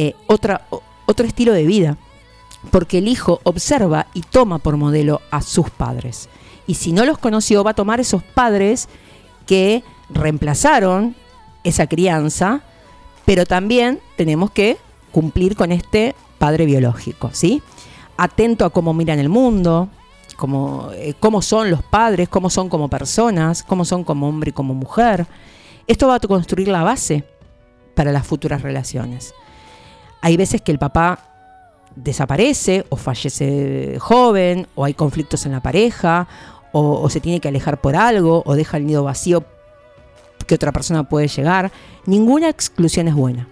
otro estilo de vida, porque el hijo observa y toma por modelo a sus padres, y si no los conoció va a tomar esos padres que reemplazaron esa crianza, pero también tenemos que cumplir con este padre biológico, ¿sí? Atento a cómo miran el mundo, cómo son los padres, cómo son como personas, cómo son como hombre y como mujer. Esto va a construir la base para las futuras relaciones. Hay veces que el papá desaparece o fallece joven, o hay conflictos en la pareja, o se tiene que alejar por algo, o deja el nido vacío que otra persona puede llegar. Ninguna exclusión es buena.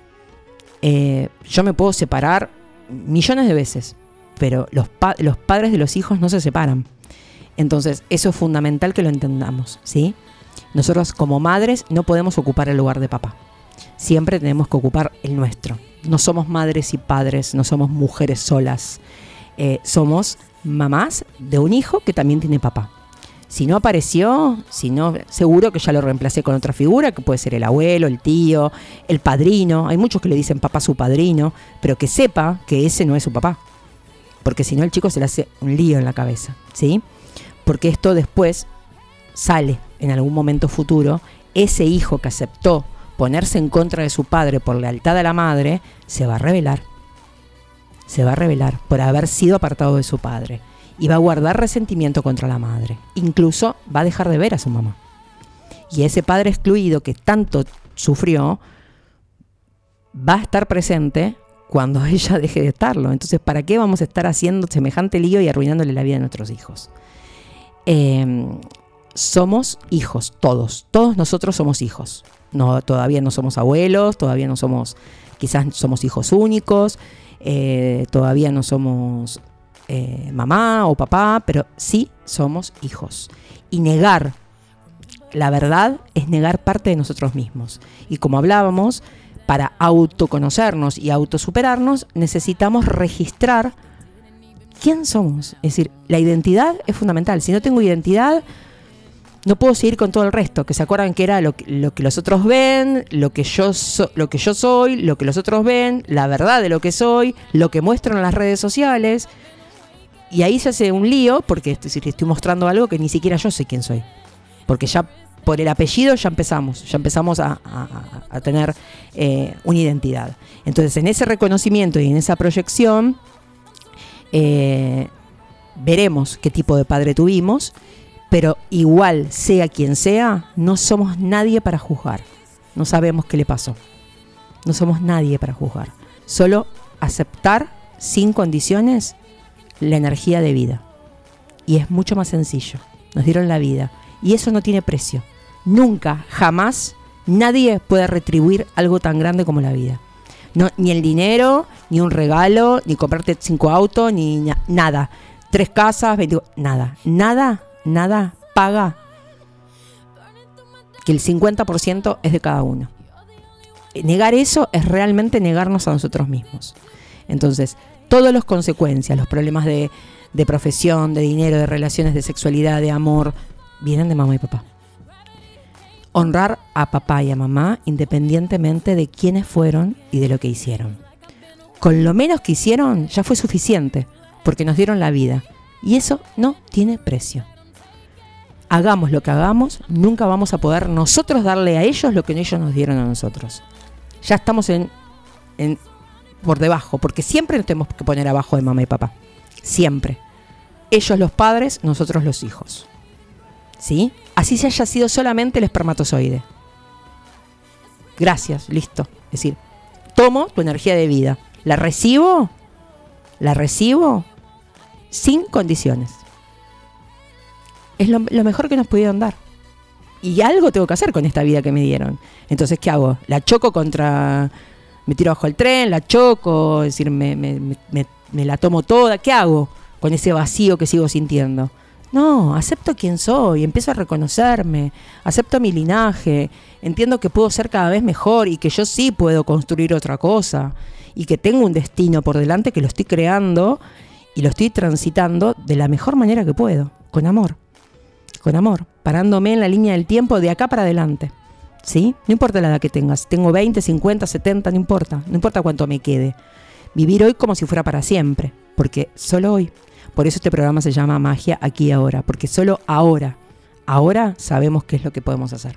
Yo me puedo separar millones de veces, pero los padres de los hijos no se separan. Entonces, eso es fundamental que lo entendamos, ¿sí? Nosotros como madres no podemos ocupar el lugar de papá. Siempre tenemos que ocupar el nuestro. No somos madres y padres, no somos mujeres solas. Somos mamás de un hijo que también tiene papá. Si no apareció, seguro que ya lo reemplacé con otra figura, que puede ser el abuelo, el tío, el padrino. Hay muchos que le dicen papá a su padrino, pero que sepa que ese no es su papá. Porque si no, el chico se le hace un lío en la cabeza, ¿sí? Porque esto después sale en algún momento futuro. Ese hijo que aceptó ponerse en contra de su padre por lealtad a la madre, se va a rebelar. Se va a rebelar por haber sido apartado de su padre. Y va a guardar resentimiento contra la madre. Incluso va a dejar de ver a su mamá. Y ese padre excluido que tanto sufrió, va a estar presente cuando ella deje de estarlo. Entonces, ¿para qué vamos a estar haciendo semejante lío y arruinándole la vida a nuestros hijos? Somos hijos, todos nosotros somos hijos. No, todavía no somos abuelos, todavía no somos, quizás somos hijos únicos, todavía no somos mamá o papá, pero sí somos hijos. Y negar la verdad es negar parte de nosotros mismos. Y como hablábamos, para autoconocernos y autosuperarnos necesitamos registrar ¿quién somos? Es decir, la identidad es fundamental. Si no tengo identidad, no puedo seguir con todo el resto, que se acuerdan que era lo que los otros ven, lo que yo soy, lo que los otros ven, la verdad de lo que soy, lo que muestro en las redes sociales. Y ahí se hace un lío, porque es decir, estoy mostrando algo que ni siquiera yo sé quién soy. Porque ya por el apellido ya empezamos a tener una identidad. Entonces, en ese reconocimiento y en esa proyección, veremos qué tipo de padre tuvimos, pero igual, sea quien sea, no somos nadie para juzgar. No sabemos qué le pasó. No somos nadie para juzgar. Solo aceptar sin condiciones la energía de vida. Y es mucho más sencillo. Nos dieron la vida. Y eso no tiene precio. Nunca, jamás, nadie puede retribuir algo tan grande como la vida. No, ni el dinero, ni un regalo, ni comprarte 5 autos, ni nada. 3 casas, 20, nada paga que el 50% es de cada uno. Negar eso es realmente negarnos a nosotros mismos. Entonces, todas las consecuencias, los problemas de profesión, de dinero, de relaciones, de sexualidad, de amor, vienen de mamá y papá. Honrar a papá y a mamá independientemente de quiénes fueron y de lo que hicieron. Con lo menos que hicieron ya fue suficiente, porque nos dieron la vida. Y eso no tiene precio. Hagamos lo que hagamos, nunca vamos a poder nosotros darle a ellos lo que ellos nos dieron a nosotros. Ya estamos por debajo, porque siempre nos tenemos que poner abajo de mamá y papá. Siempre. Ellos los padres, nosotros los hijos. ¿Sí? Así se haya sido solamente el espermatozoide. Gracias, listo. Es decir, tomo tu energía de vida. La recibo sin condiciones. Es lo mejor que nos pudieron dar. Y algo tengo que hacer con esta vida que me dieron. Entonces, ¿qué hago? La choco me tiro bajo el tren, la choco, es decir, me la tomo toda. ¿Qué hago con ese vacío que sigo sintiendo? No, acepto quién soy, empiezo a reconocerme, acepto mi linaje, entiendo que puedo ser cada vez mejor y que yo sí puedo construir otra cosa y que tengo un destino por delante que lo estoy creando y lo estoy transitando de la mejor manera que puedo, con amor, parándome en la línea del tiempo de acá para adelante, ¿sí? No importa la edad que tengas, tengo 20, 50, 70, no importa cuánto me quede. Vivir hoy como si fuera para siempre, porque solo hoy. Por eso este programa se llama Magia Aquí y Ahora, porque solo ahora sabemos qué es lo que podemos hacer.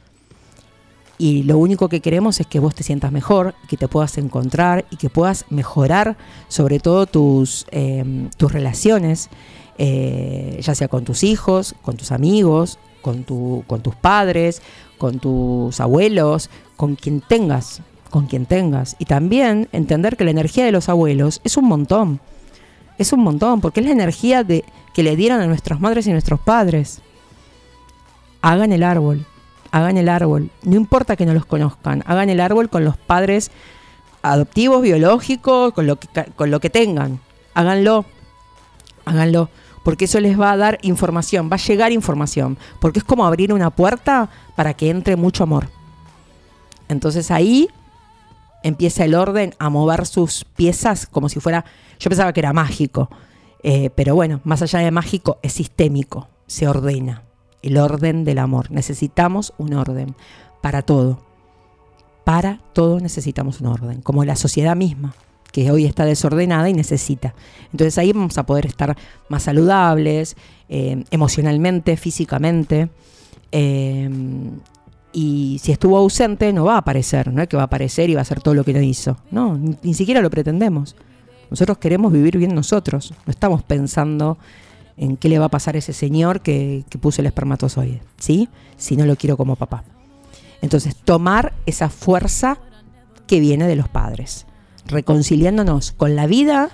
Y lo único que queremos es que vos te sientas mejor, que te puedas encontrar y que puedas mejorar sobre todo tus relaciones, ya sea con tus hijos, con tus amigos, con tus padres, con tus abuelos, con quien tengas. Y también entender que la energía de los abuelos es un montón. Es un montón, porque es la energía que le dieron a nuestras madres y nuestros padres. Hagan el árbol. No importa que no los conozcan. Hagan el árbol con los padres adoptivos, biológicos, con lo que tengan. Háganlo. Porque eso les va a dar información, va a llegar información. Porque es como abrir una puerta para que entre mucho amor. Entonces ahí empieza el orden a mover sus piezas como si fuera... Yo pensaba que era mágico, pero bueno, más allá de mágico, es sistémico, se ordena. El orden del amor. Necesitamos un orden para todo. Para todo necesitamos un orden, como la sociedad misma, que hoy está desordenada y necesita. Entonces ahí vamos a poder estar más saludables, emocionalmente, físicamente, y si estuvo ausente no va a aparecer, no es que va a aparecer y va a hacer todo lo que no hizo. No, ni siquiera lo pretendemos. Nosotros queremos vivir bien nosotros, no estamos pensando en qué le va a pasar a ese señor que puso el espermatozoide, ¿sí? Si no lo quiero como papá. Entonces, tomar esa fuerza que viene de los padres, reconciliándonos con la vida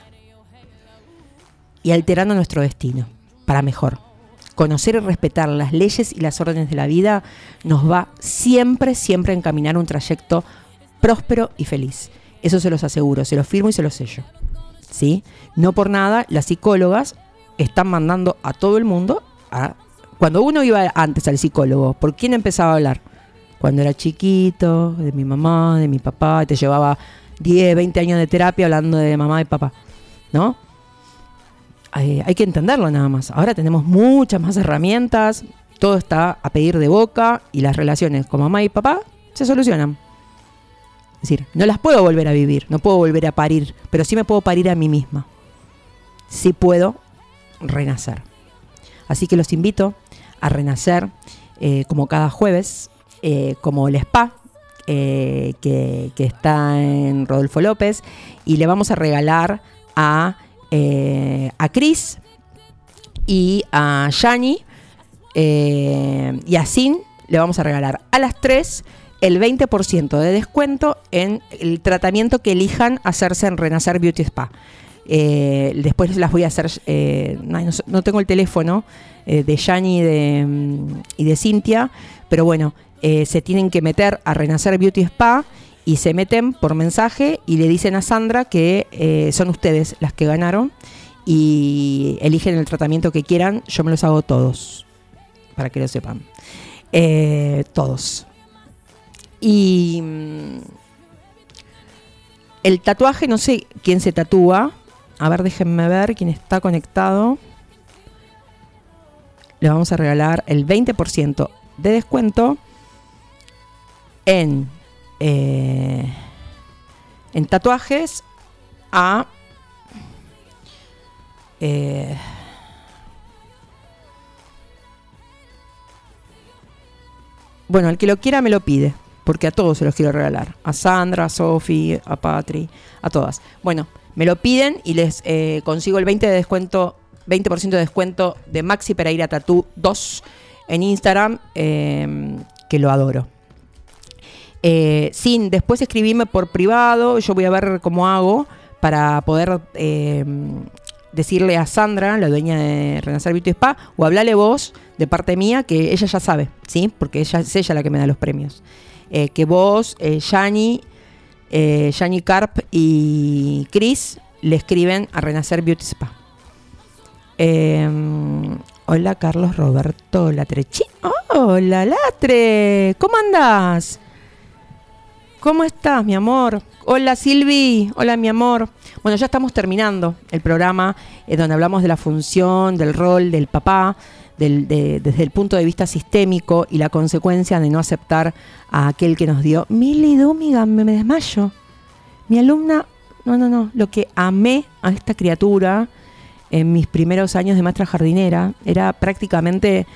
y alterando nuestro destino para mejor. Conocer y respetar las leyes y las órdenes de la vida nos va siempre a encaminar un trayecto próspero y feliz. Eso se los aseguro, se los firmo y se los sello. ¿Sí? No por nada las psicólogas están mandando a todo el mundo cuando uno iba antes al psicólogo, ¿por quién empezaba a hablar? Cuando era chiquito, de mi mamá, de mi papá, te llevaba 10, 20 años de terapia hablando de mamá y papá, ¿no? hay que entenderlo nada más. Ahora tenemos muchas más herramientas, todo está a pedir de boca y las relaciones con mamá y papá se solucionan. Es decir, no las puedo volver a vivir, no puedo volver a parir, pero sí me puedo parir a mí misma. Sí puedo renacer. Así que los invito a renacer como cada jueves, como el spa que está en Rodolfo López, y le vamos a regalar a Cris y a Yani y a Sin, le vamos a regalar a las 3 el 20% de descuento en el tratamiento que elijan hacerse en Renacer Beauty Spa. Después las voy a hacer, no tengo el teléfono de Yani y de Cintia, pero bueno, se tienen que meter a Renacer Beauty Spa y se meten por mensaje y le dicen a Sandra que son ustedes las que ganaron y eligen el tratamiento que quieran. Yo me los hago todos, para que lo sepan, todos. Y el tatuaje, no sé quién se tatúa. A ver, déjenme ver quién está conectado. Le vamos a regalar el 20% de descuento en tatuajes a bueno, el que lo quiera me lo pide, porque a todos se los quiero regalar, a Sandra, a Sofi, a Patri, a todas. Bueno, me lo piden y les consigo el 20% de descuento de Maxi Pereira Tattoo 2 en Instagram, que lo adoro. Sin, después escribime por privado, yo voy a ver cómo hago para poder decirle a Sandra, la dueña de Renacer Beauty Spa, o hablarle vos de parte mía, que ella ya sabe, ¿sí? Porque es ella la que me da los premios. Que vos, Yani Carp y Cris le escriben a Renacer Beauty Spa. Hola Carlos Roberto Latrechi. Hola Latre, ¿cómo andás? ¿Cómo estás, mi amor? Hola Silvi, hola mi amor. Bueno, ya estamos terminando el programa donde hablamos de la función, del rol del papá, desde el punto de vista sistémico y la consecuencia de no aceptar a aquel que nos dio. Mili Dúmiga, me desmayo. Mi alumna, no, lo que amé a esta criatura en mis primeros años de maestra jardinera era prácticamente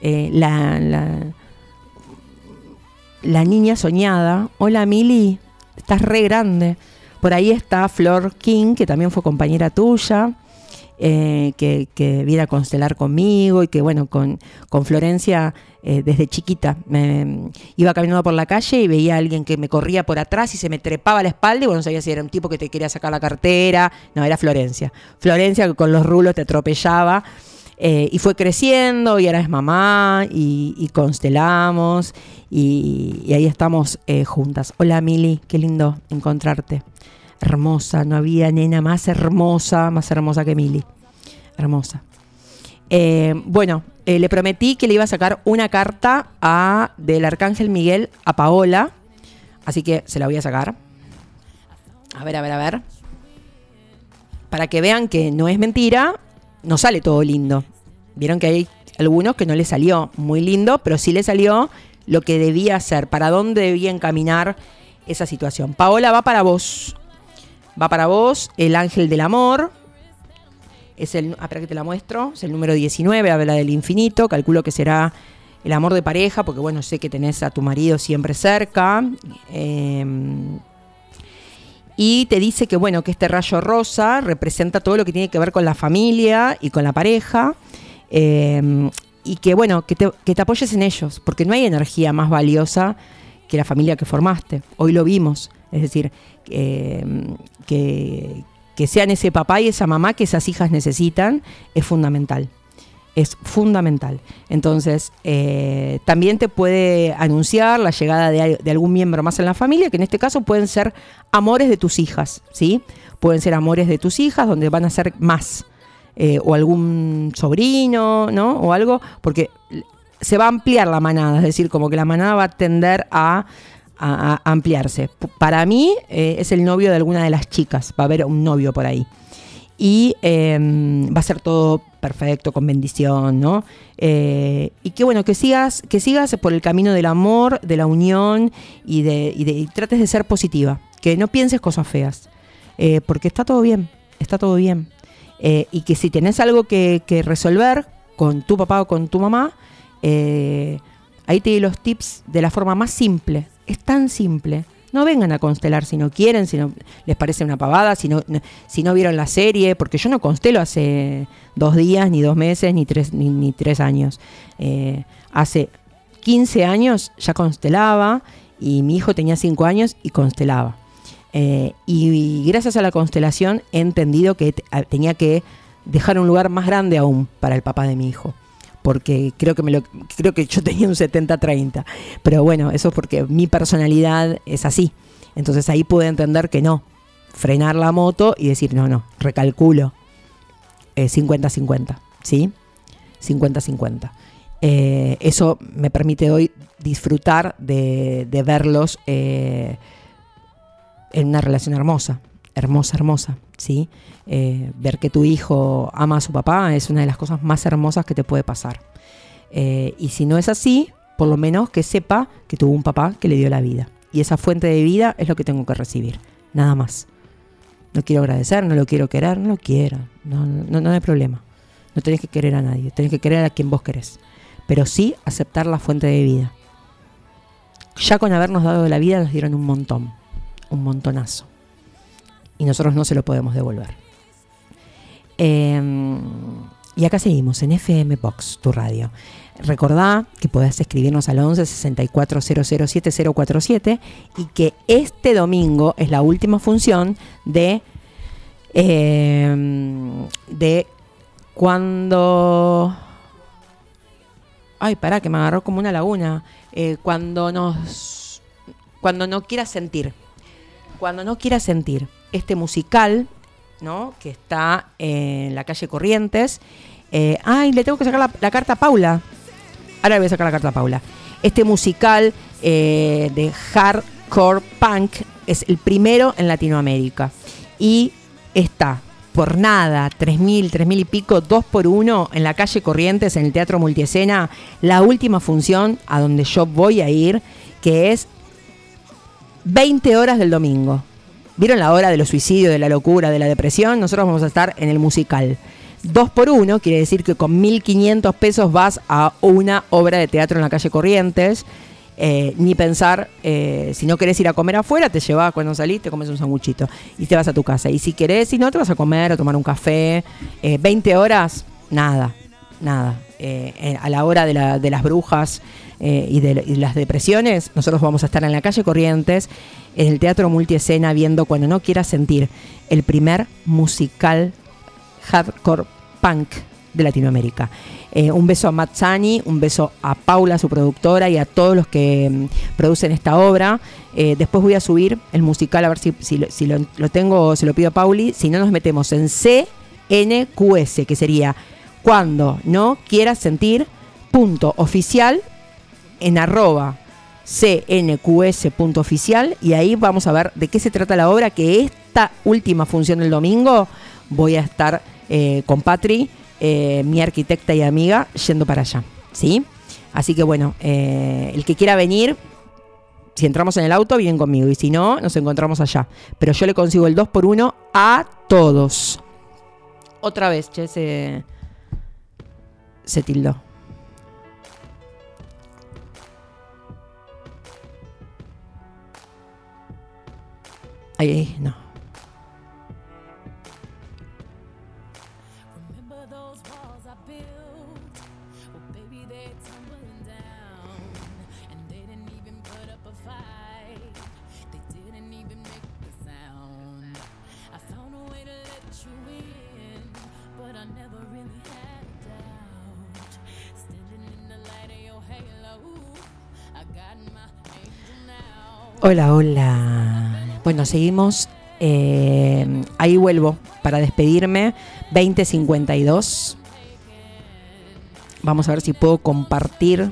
la niña soñada. Hola Mili, estás re grande. Por ahí está Flor King, que también fue compañera tuya, que viene a constelar conmigo y que bueno, con Florencia desde chiquita iba caminando por la calle y veía a alguien que me corría por atrás y se me trepaba a la espalda y bueno, no sabía si era un tipo que te quería sacar la cartera. No, era Florencia que con los rulos te atropellaba. Y fue creciendo y ahora es mamá y constelamos y ahí estamos juntas. Hola Mili, qué lindo encontrarte. Hermosa, no había nena más hermosa que Mili. Hermosa. Bueno, le prometí que le iba a sacar una carta del Arcángel Miguel a Paola, así que se la voy a sacar. A ver. Para que vean que no es mentira. No sale todo lindo. Vieron que hay algunos que no le salió muy lindo, pero sí le salió lo que debía hacer, para dónde debía encaminar esa situación. Paola, va para vos, el ángel del amor. Espera que te la muestro. Es el número 19, habla del infinito. Calculo que será el amor de pareja, porque bueno, sé que tenés a tu marido siempre cerca. Y te dice que bueno, que este rayo rosa representa todo lo que tiene que ver con la familia y con la pareja, y que bueno, que te apoyes en ellos, porque no hay energía más valiosa que la familia que formaste. Hoy lo vimos, es decir, que sean ese papá y esa mamá que esas hijas necesitan es fundamental. Es fundamental. Entonces, también te puede anunciar la llegada de algún miembro más en la familia, que en este caso pueden ser amores de tus hijas, ¿sí? Pueden ser amores de tus hijas, donde van a ser más, o algún sobrino, ¿no? O algo, porque se va a ampliar la manada, es decir, como que la manada va a tender a ampliarse. Para mí, es el novio de alguna de las chicas, va a haber un novio por ahí. y va a ser todo perfecto, con bendición, ¿no? Y que bueno, que sigas por el camino del amor, de la unión y trates de ser positiva, que no pienses cosas feas, porque está todo bien, y que si tenés algo que resolver con tu papá o con tu mamá, ahí te doy los tips de la forma más simple. Es tan simple. No vengan a constelar si no quieren, si no les parece una pavada, si no vieron la serie, porque yo no constelo hace 2 días, ni 2 meses, ni 3 años. Hace 15 años ya constelaba, y mi hijo tenía 5 años y constelaba. Y gracias a la constelación he entendido que tenía que dejar un lugar más grande aún para el papá de mi hijo. Porque creo que yo tenía un 70-30. Pero bueno, eso es porque mi personalidad es así. Entonces ahí pude entender que no. Frenar la moto y decir, no, recalculo. 50-50, ¿sí? 50-50. Eso me permite hoy disfrutar de verlos en una relación hermosa, ¿sí? Ver que tu hijo ama a su papá es una de las cosas más hermosas que te puede pasar. Y si no es así, por lo menos que sepa que tuvo un papá que le dio la vida. Y esa fuente de vida es lo que tengo que recibir, nada más. No quiero agradecer, no lo quiero querer, no lo quiero. No hay problema. No tenés que querer a nadie, tenés que querer a quien vos querés. Pero sí aceptar la fuente de vida. Ya con habernos dado la vida nos dieron un montón, un montonazo. Y nosotros no se lo podemos devolver. Y acá seguimos en FM Box, tu radio. Recordá que podés escribirnos al 11 64 00 7047 y que este domingo es la última función de cuando... Ay, pará, que me agarró como una laguna. Cuando no quieras sentir. Cuando no quieras sentir. Este musical, ¿no? Que está en la calle Corrientes. Le tengo que sacar la carta a Paula. Ahora le voy a sacar la carta a Paula. Este musical de hardcore punk es el primero en Latinoamérica. Y está por nada, 3.000 y pico, 2x1 en la calle Corrientes, en el Teatro Multiescena. La última función a donde yo voy a ir, que es 20 horas del domingo. ¿Vieron la hora de los suicidios, de la locura, de la depresión? Nosotros vamos a estar en el musical. 2x1 quiere decir que con 1.500 pesos vas a una obra de teatro en la calle Corrientes. Ni pensar, si no querés ir a comer afuera, te llevas, cuando salís, te comes un sanguchito y te vas a tu casa. Y si querés, si no, te vas a comer o tomar un café. 20 horas, nada. A la hora de las brujas y de las depresiones, nosotros vamos a estar en la calle Corrientes, en el Teatro Multiescena, viendo Cuando no quieras sentir, el primer musical hardcore punk de Latinoamérica. Un beso a Mazzani, un beso a Paula, su productora, y a todos los que producen esta obra. Después voy a subir el musical, a ver si lo tengo o se lo pido a Pauli. Si no, nos metemos en CNQS, que sería Cuando no quieras sentir, .oficial, en @cnqs.oficial, y ahí vamos a ver de qué se trata la obra, que esta última función del domingo voy a estar con Patri, mi arquitecta y amiga, yendo para allá, ¿sí? Así que bueno, el que quiera venir, si entramos en el auto, vienen conmigo, y si no, nos encontramos allá. Pero yo le consigo el 2x1 a todos. Otra vez, che, se tildó. Ahí, no. Hola. Bueno, seguimos. Ahí vuelvo para despedirme. 20:52. Vamos a ver si puedo compartir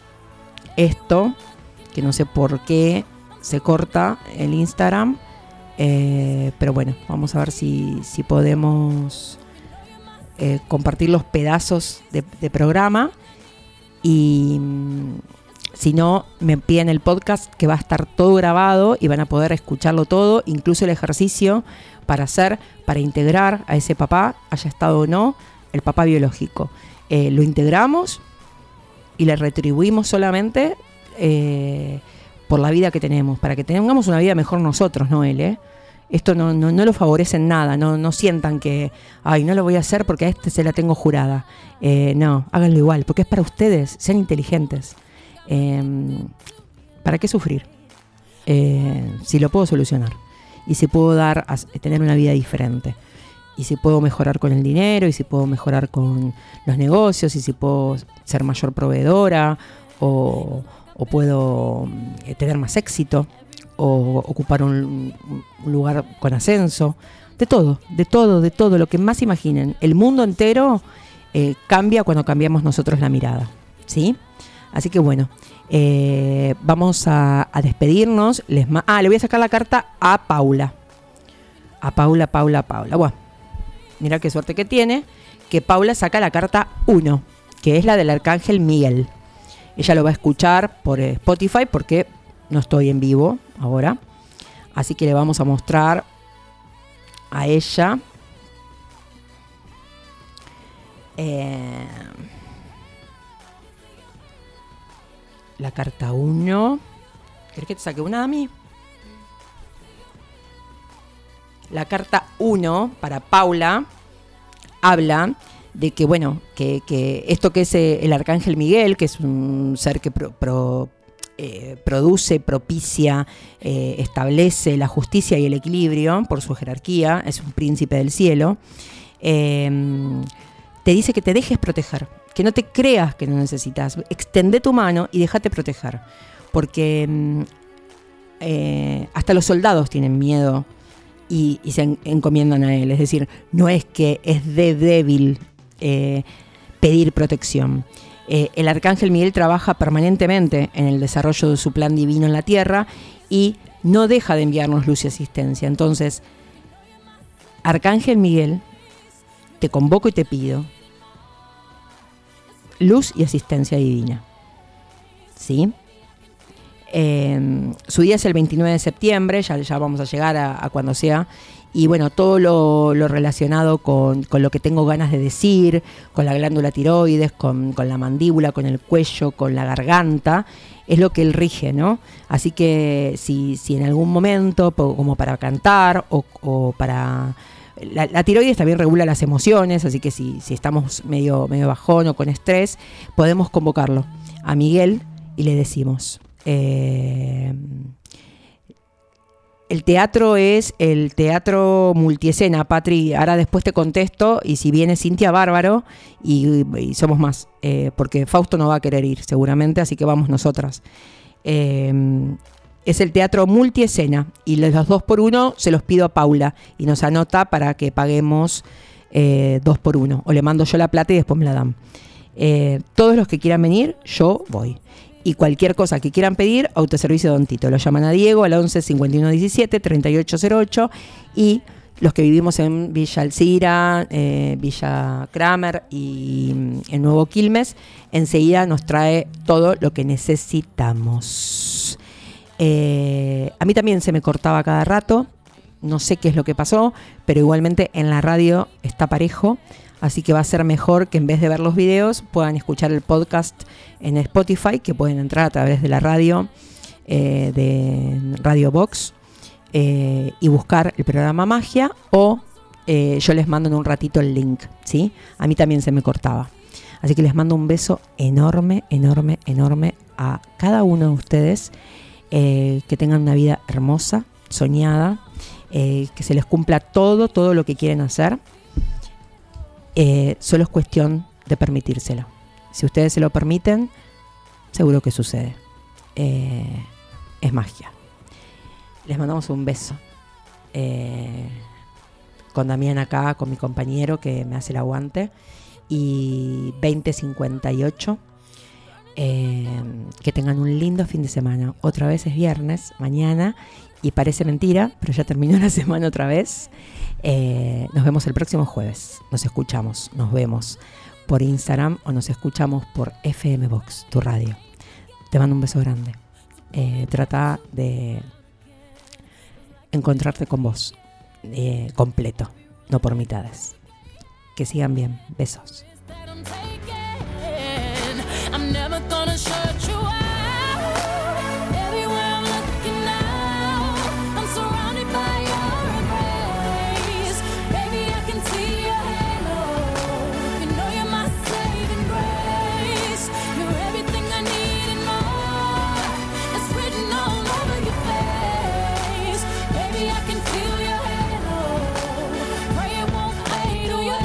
esto, que no sé por qué se corta el Instagram. Pero bueno, vamos a ver si podemos compartir los pedazos de programa. Y si no, me piden el podcast, que va a estar todo grabado y van a poder escucharlo todo, incluso el ejercicio para hacer, para integrar a ese papá, haya estado o no, el papá biológico. Lo integramos y le retribuimos solamente por la vida que tenemos, para que tengamos una vida mejor nosotros, no él. Esto no lo favorece en nada, no sientan que, ay, no lo voy a hacer porque a este se la tengo jurada. No, háganlo igual, porque es para ustedes, sean inteligentes. ¿Para qué sufrir? Si lo puedo solucionar y si puedo tener una vida diferente, y si puedo mejorar con el dinero, y si puedo mejorar con los negocios, y si puedo ser mayor proveedora, o puedo tener más éxito, o ocupar un lugar con ascenso. De todo, lo que más imaginen. El mundo entero cambia cuando cambiamos nosotros la mirada, ¿sí? Así que bueno, vamos a despedirnos. Le voy a sacar la carta a Paula. A Paula. Bueno, mira qué suerte que tiene, que Paula saca la carta 1, que es la del Arcángel Miguel. Ella lo va a escuchar por Spotify porque no estoy en vivo ahora. Así que le vamos a mostrar a ella la carta 1. ¿Querés que te saque una a mí? La carta 1 para Paula habla de que, bueno, que esto que es el Arcángel Miguel, que es un ser que produce, propicia, establece la justicia y el equilibrio por su jerarquía, es un príncipe del cielo, te dice que te dejes proteger, que no te creas que no necesitas, extende tu mano y déjate proteger, porque hasta los soldados tienen miedo y se encomiendan a él. Es decir, no es que es de débil pedir protección. El Arcángel Miguel trabaja permanentemente en el desarrollo de su plan divino en la tierra y no deja de enviarnos luz y asistencia. Entonces, Arcángel Miguel, te convoco y te pido luz y asistencia divina, ¿sí? Su día es el 29 de septiembre, ya vamos a llegar a cuando sea. Y bueno, todo lo relacionado con lo que tengo ganas de decir, con la glándula tiroides, con la mandíbula, con el cuello, con la garganta, es lo que él rige, ¿no? Así que si en algún momento, como para cantar o para... La tiroides también regula las emociones, así que si estamos medio bajón o con estrés, podemos convocarlo a Miguel y le decimos... El teatro es el teatro multiescena, Patri. Ahora después te contesto, y si viene Cintia, bárbaro, y somos más, porque Fausto no va a querer ir seguramente, así que vamos nosotras. Es el teatro multiescena, y los 2x1 se los pido a Paula, y nos anota para que paguemos 2x1, o le mando yo la plata y después me la dan. Todos los que quieran venir, yo voy. Y cualquier cosa que quieran pedir, autoservicio Don Tito. Lo llaman a Diego al 11 51 17 3808. Y los que vivimos en Villa Alcira, Villa Kramer y en Nuevo Quilmes, enseguida nos trae todo lo que necesitamos. A mí también se me cortaba cada rato. No sé qué es lo que pasó, pero igualmente en la radio está parejo. Así que va a ser mejor que en vez de ver los videos puedan escuchar el podcast en Spotify, que pueden entrar a través de la radio, de Radio Box, y buscar el programa Magia, o yo les mando en un ratito el link, ¿sí? A mí también se me cortaba. Así que les mando un beso enorme, enorme, enorme a cada uno de ustedes, que tengan una vida hermosa, soñada, que se les cumpla todo lo que quieren hacer. Solo es cuestión de permitírselo. Si ustedes se lo permiten, seguro que sucede. Es magia. Les mandamos un beso. Con Damián acá, con mi compañero que me hace el aguante. Y 2058. Que tengan un lindo fin de semana. Otra vez es viernes, mañana, y parece mentira, pero ya terminó la semana otra vez. Nos vemos el próximo jueves. Nos escuchamos, nos vemos por Instagram o nos escuchamos por FM Box, tu radio. Te mando un beso grande. Trata de encontrarte con vos completo, no por mitades. Que sigan bien. Besos. I'm never gonna shut you out. Everywhere I'm looking now, I'm surrounded by your embrace. Baby, I can see your halo. You know you're my saving grace. You're everything I need and more. It's written all over your face. Baby, I can feel your halo. Pray it won't fade away.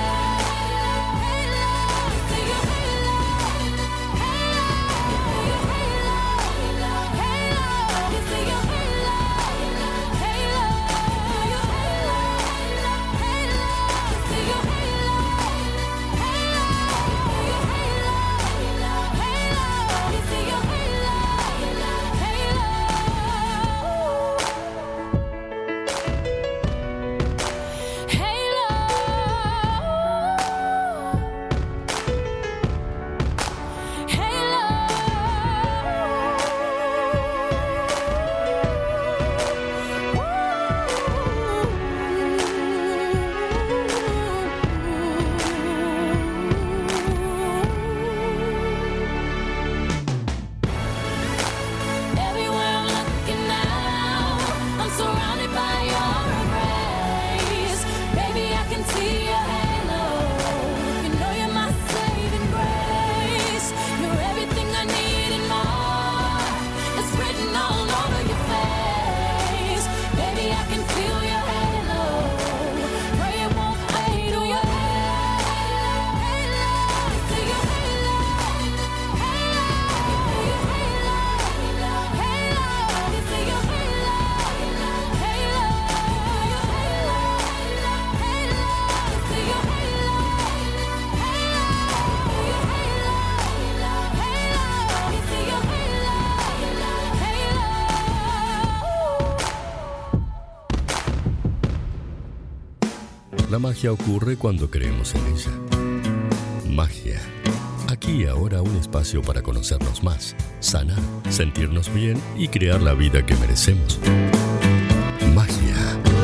La magia ocurre cuando creemos en ella. Magia. Aquí y ahora un espacio para conocernos más, sanar, sentirnos bien y crear la vida que merecemos. Magia.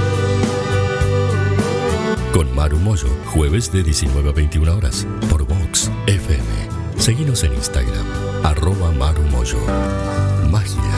Con Maru Moyo, jueves de 19 a 21 horas, por Vox FM. Seguinos en Instagram, @Maru Moyo. Magia.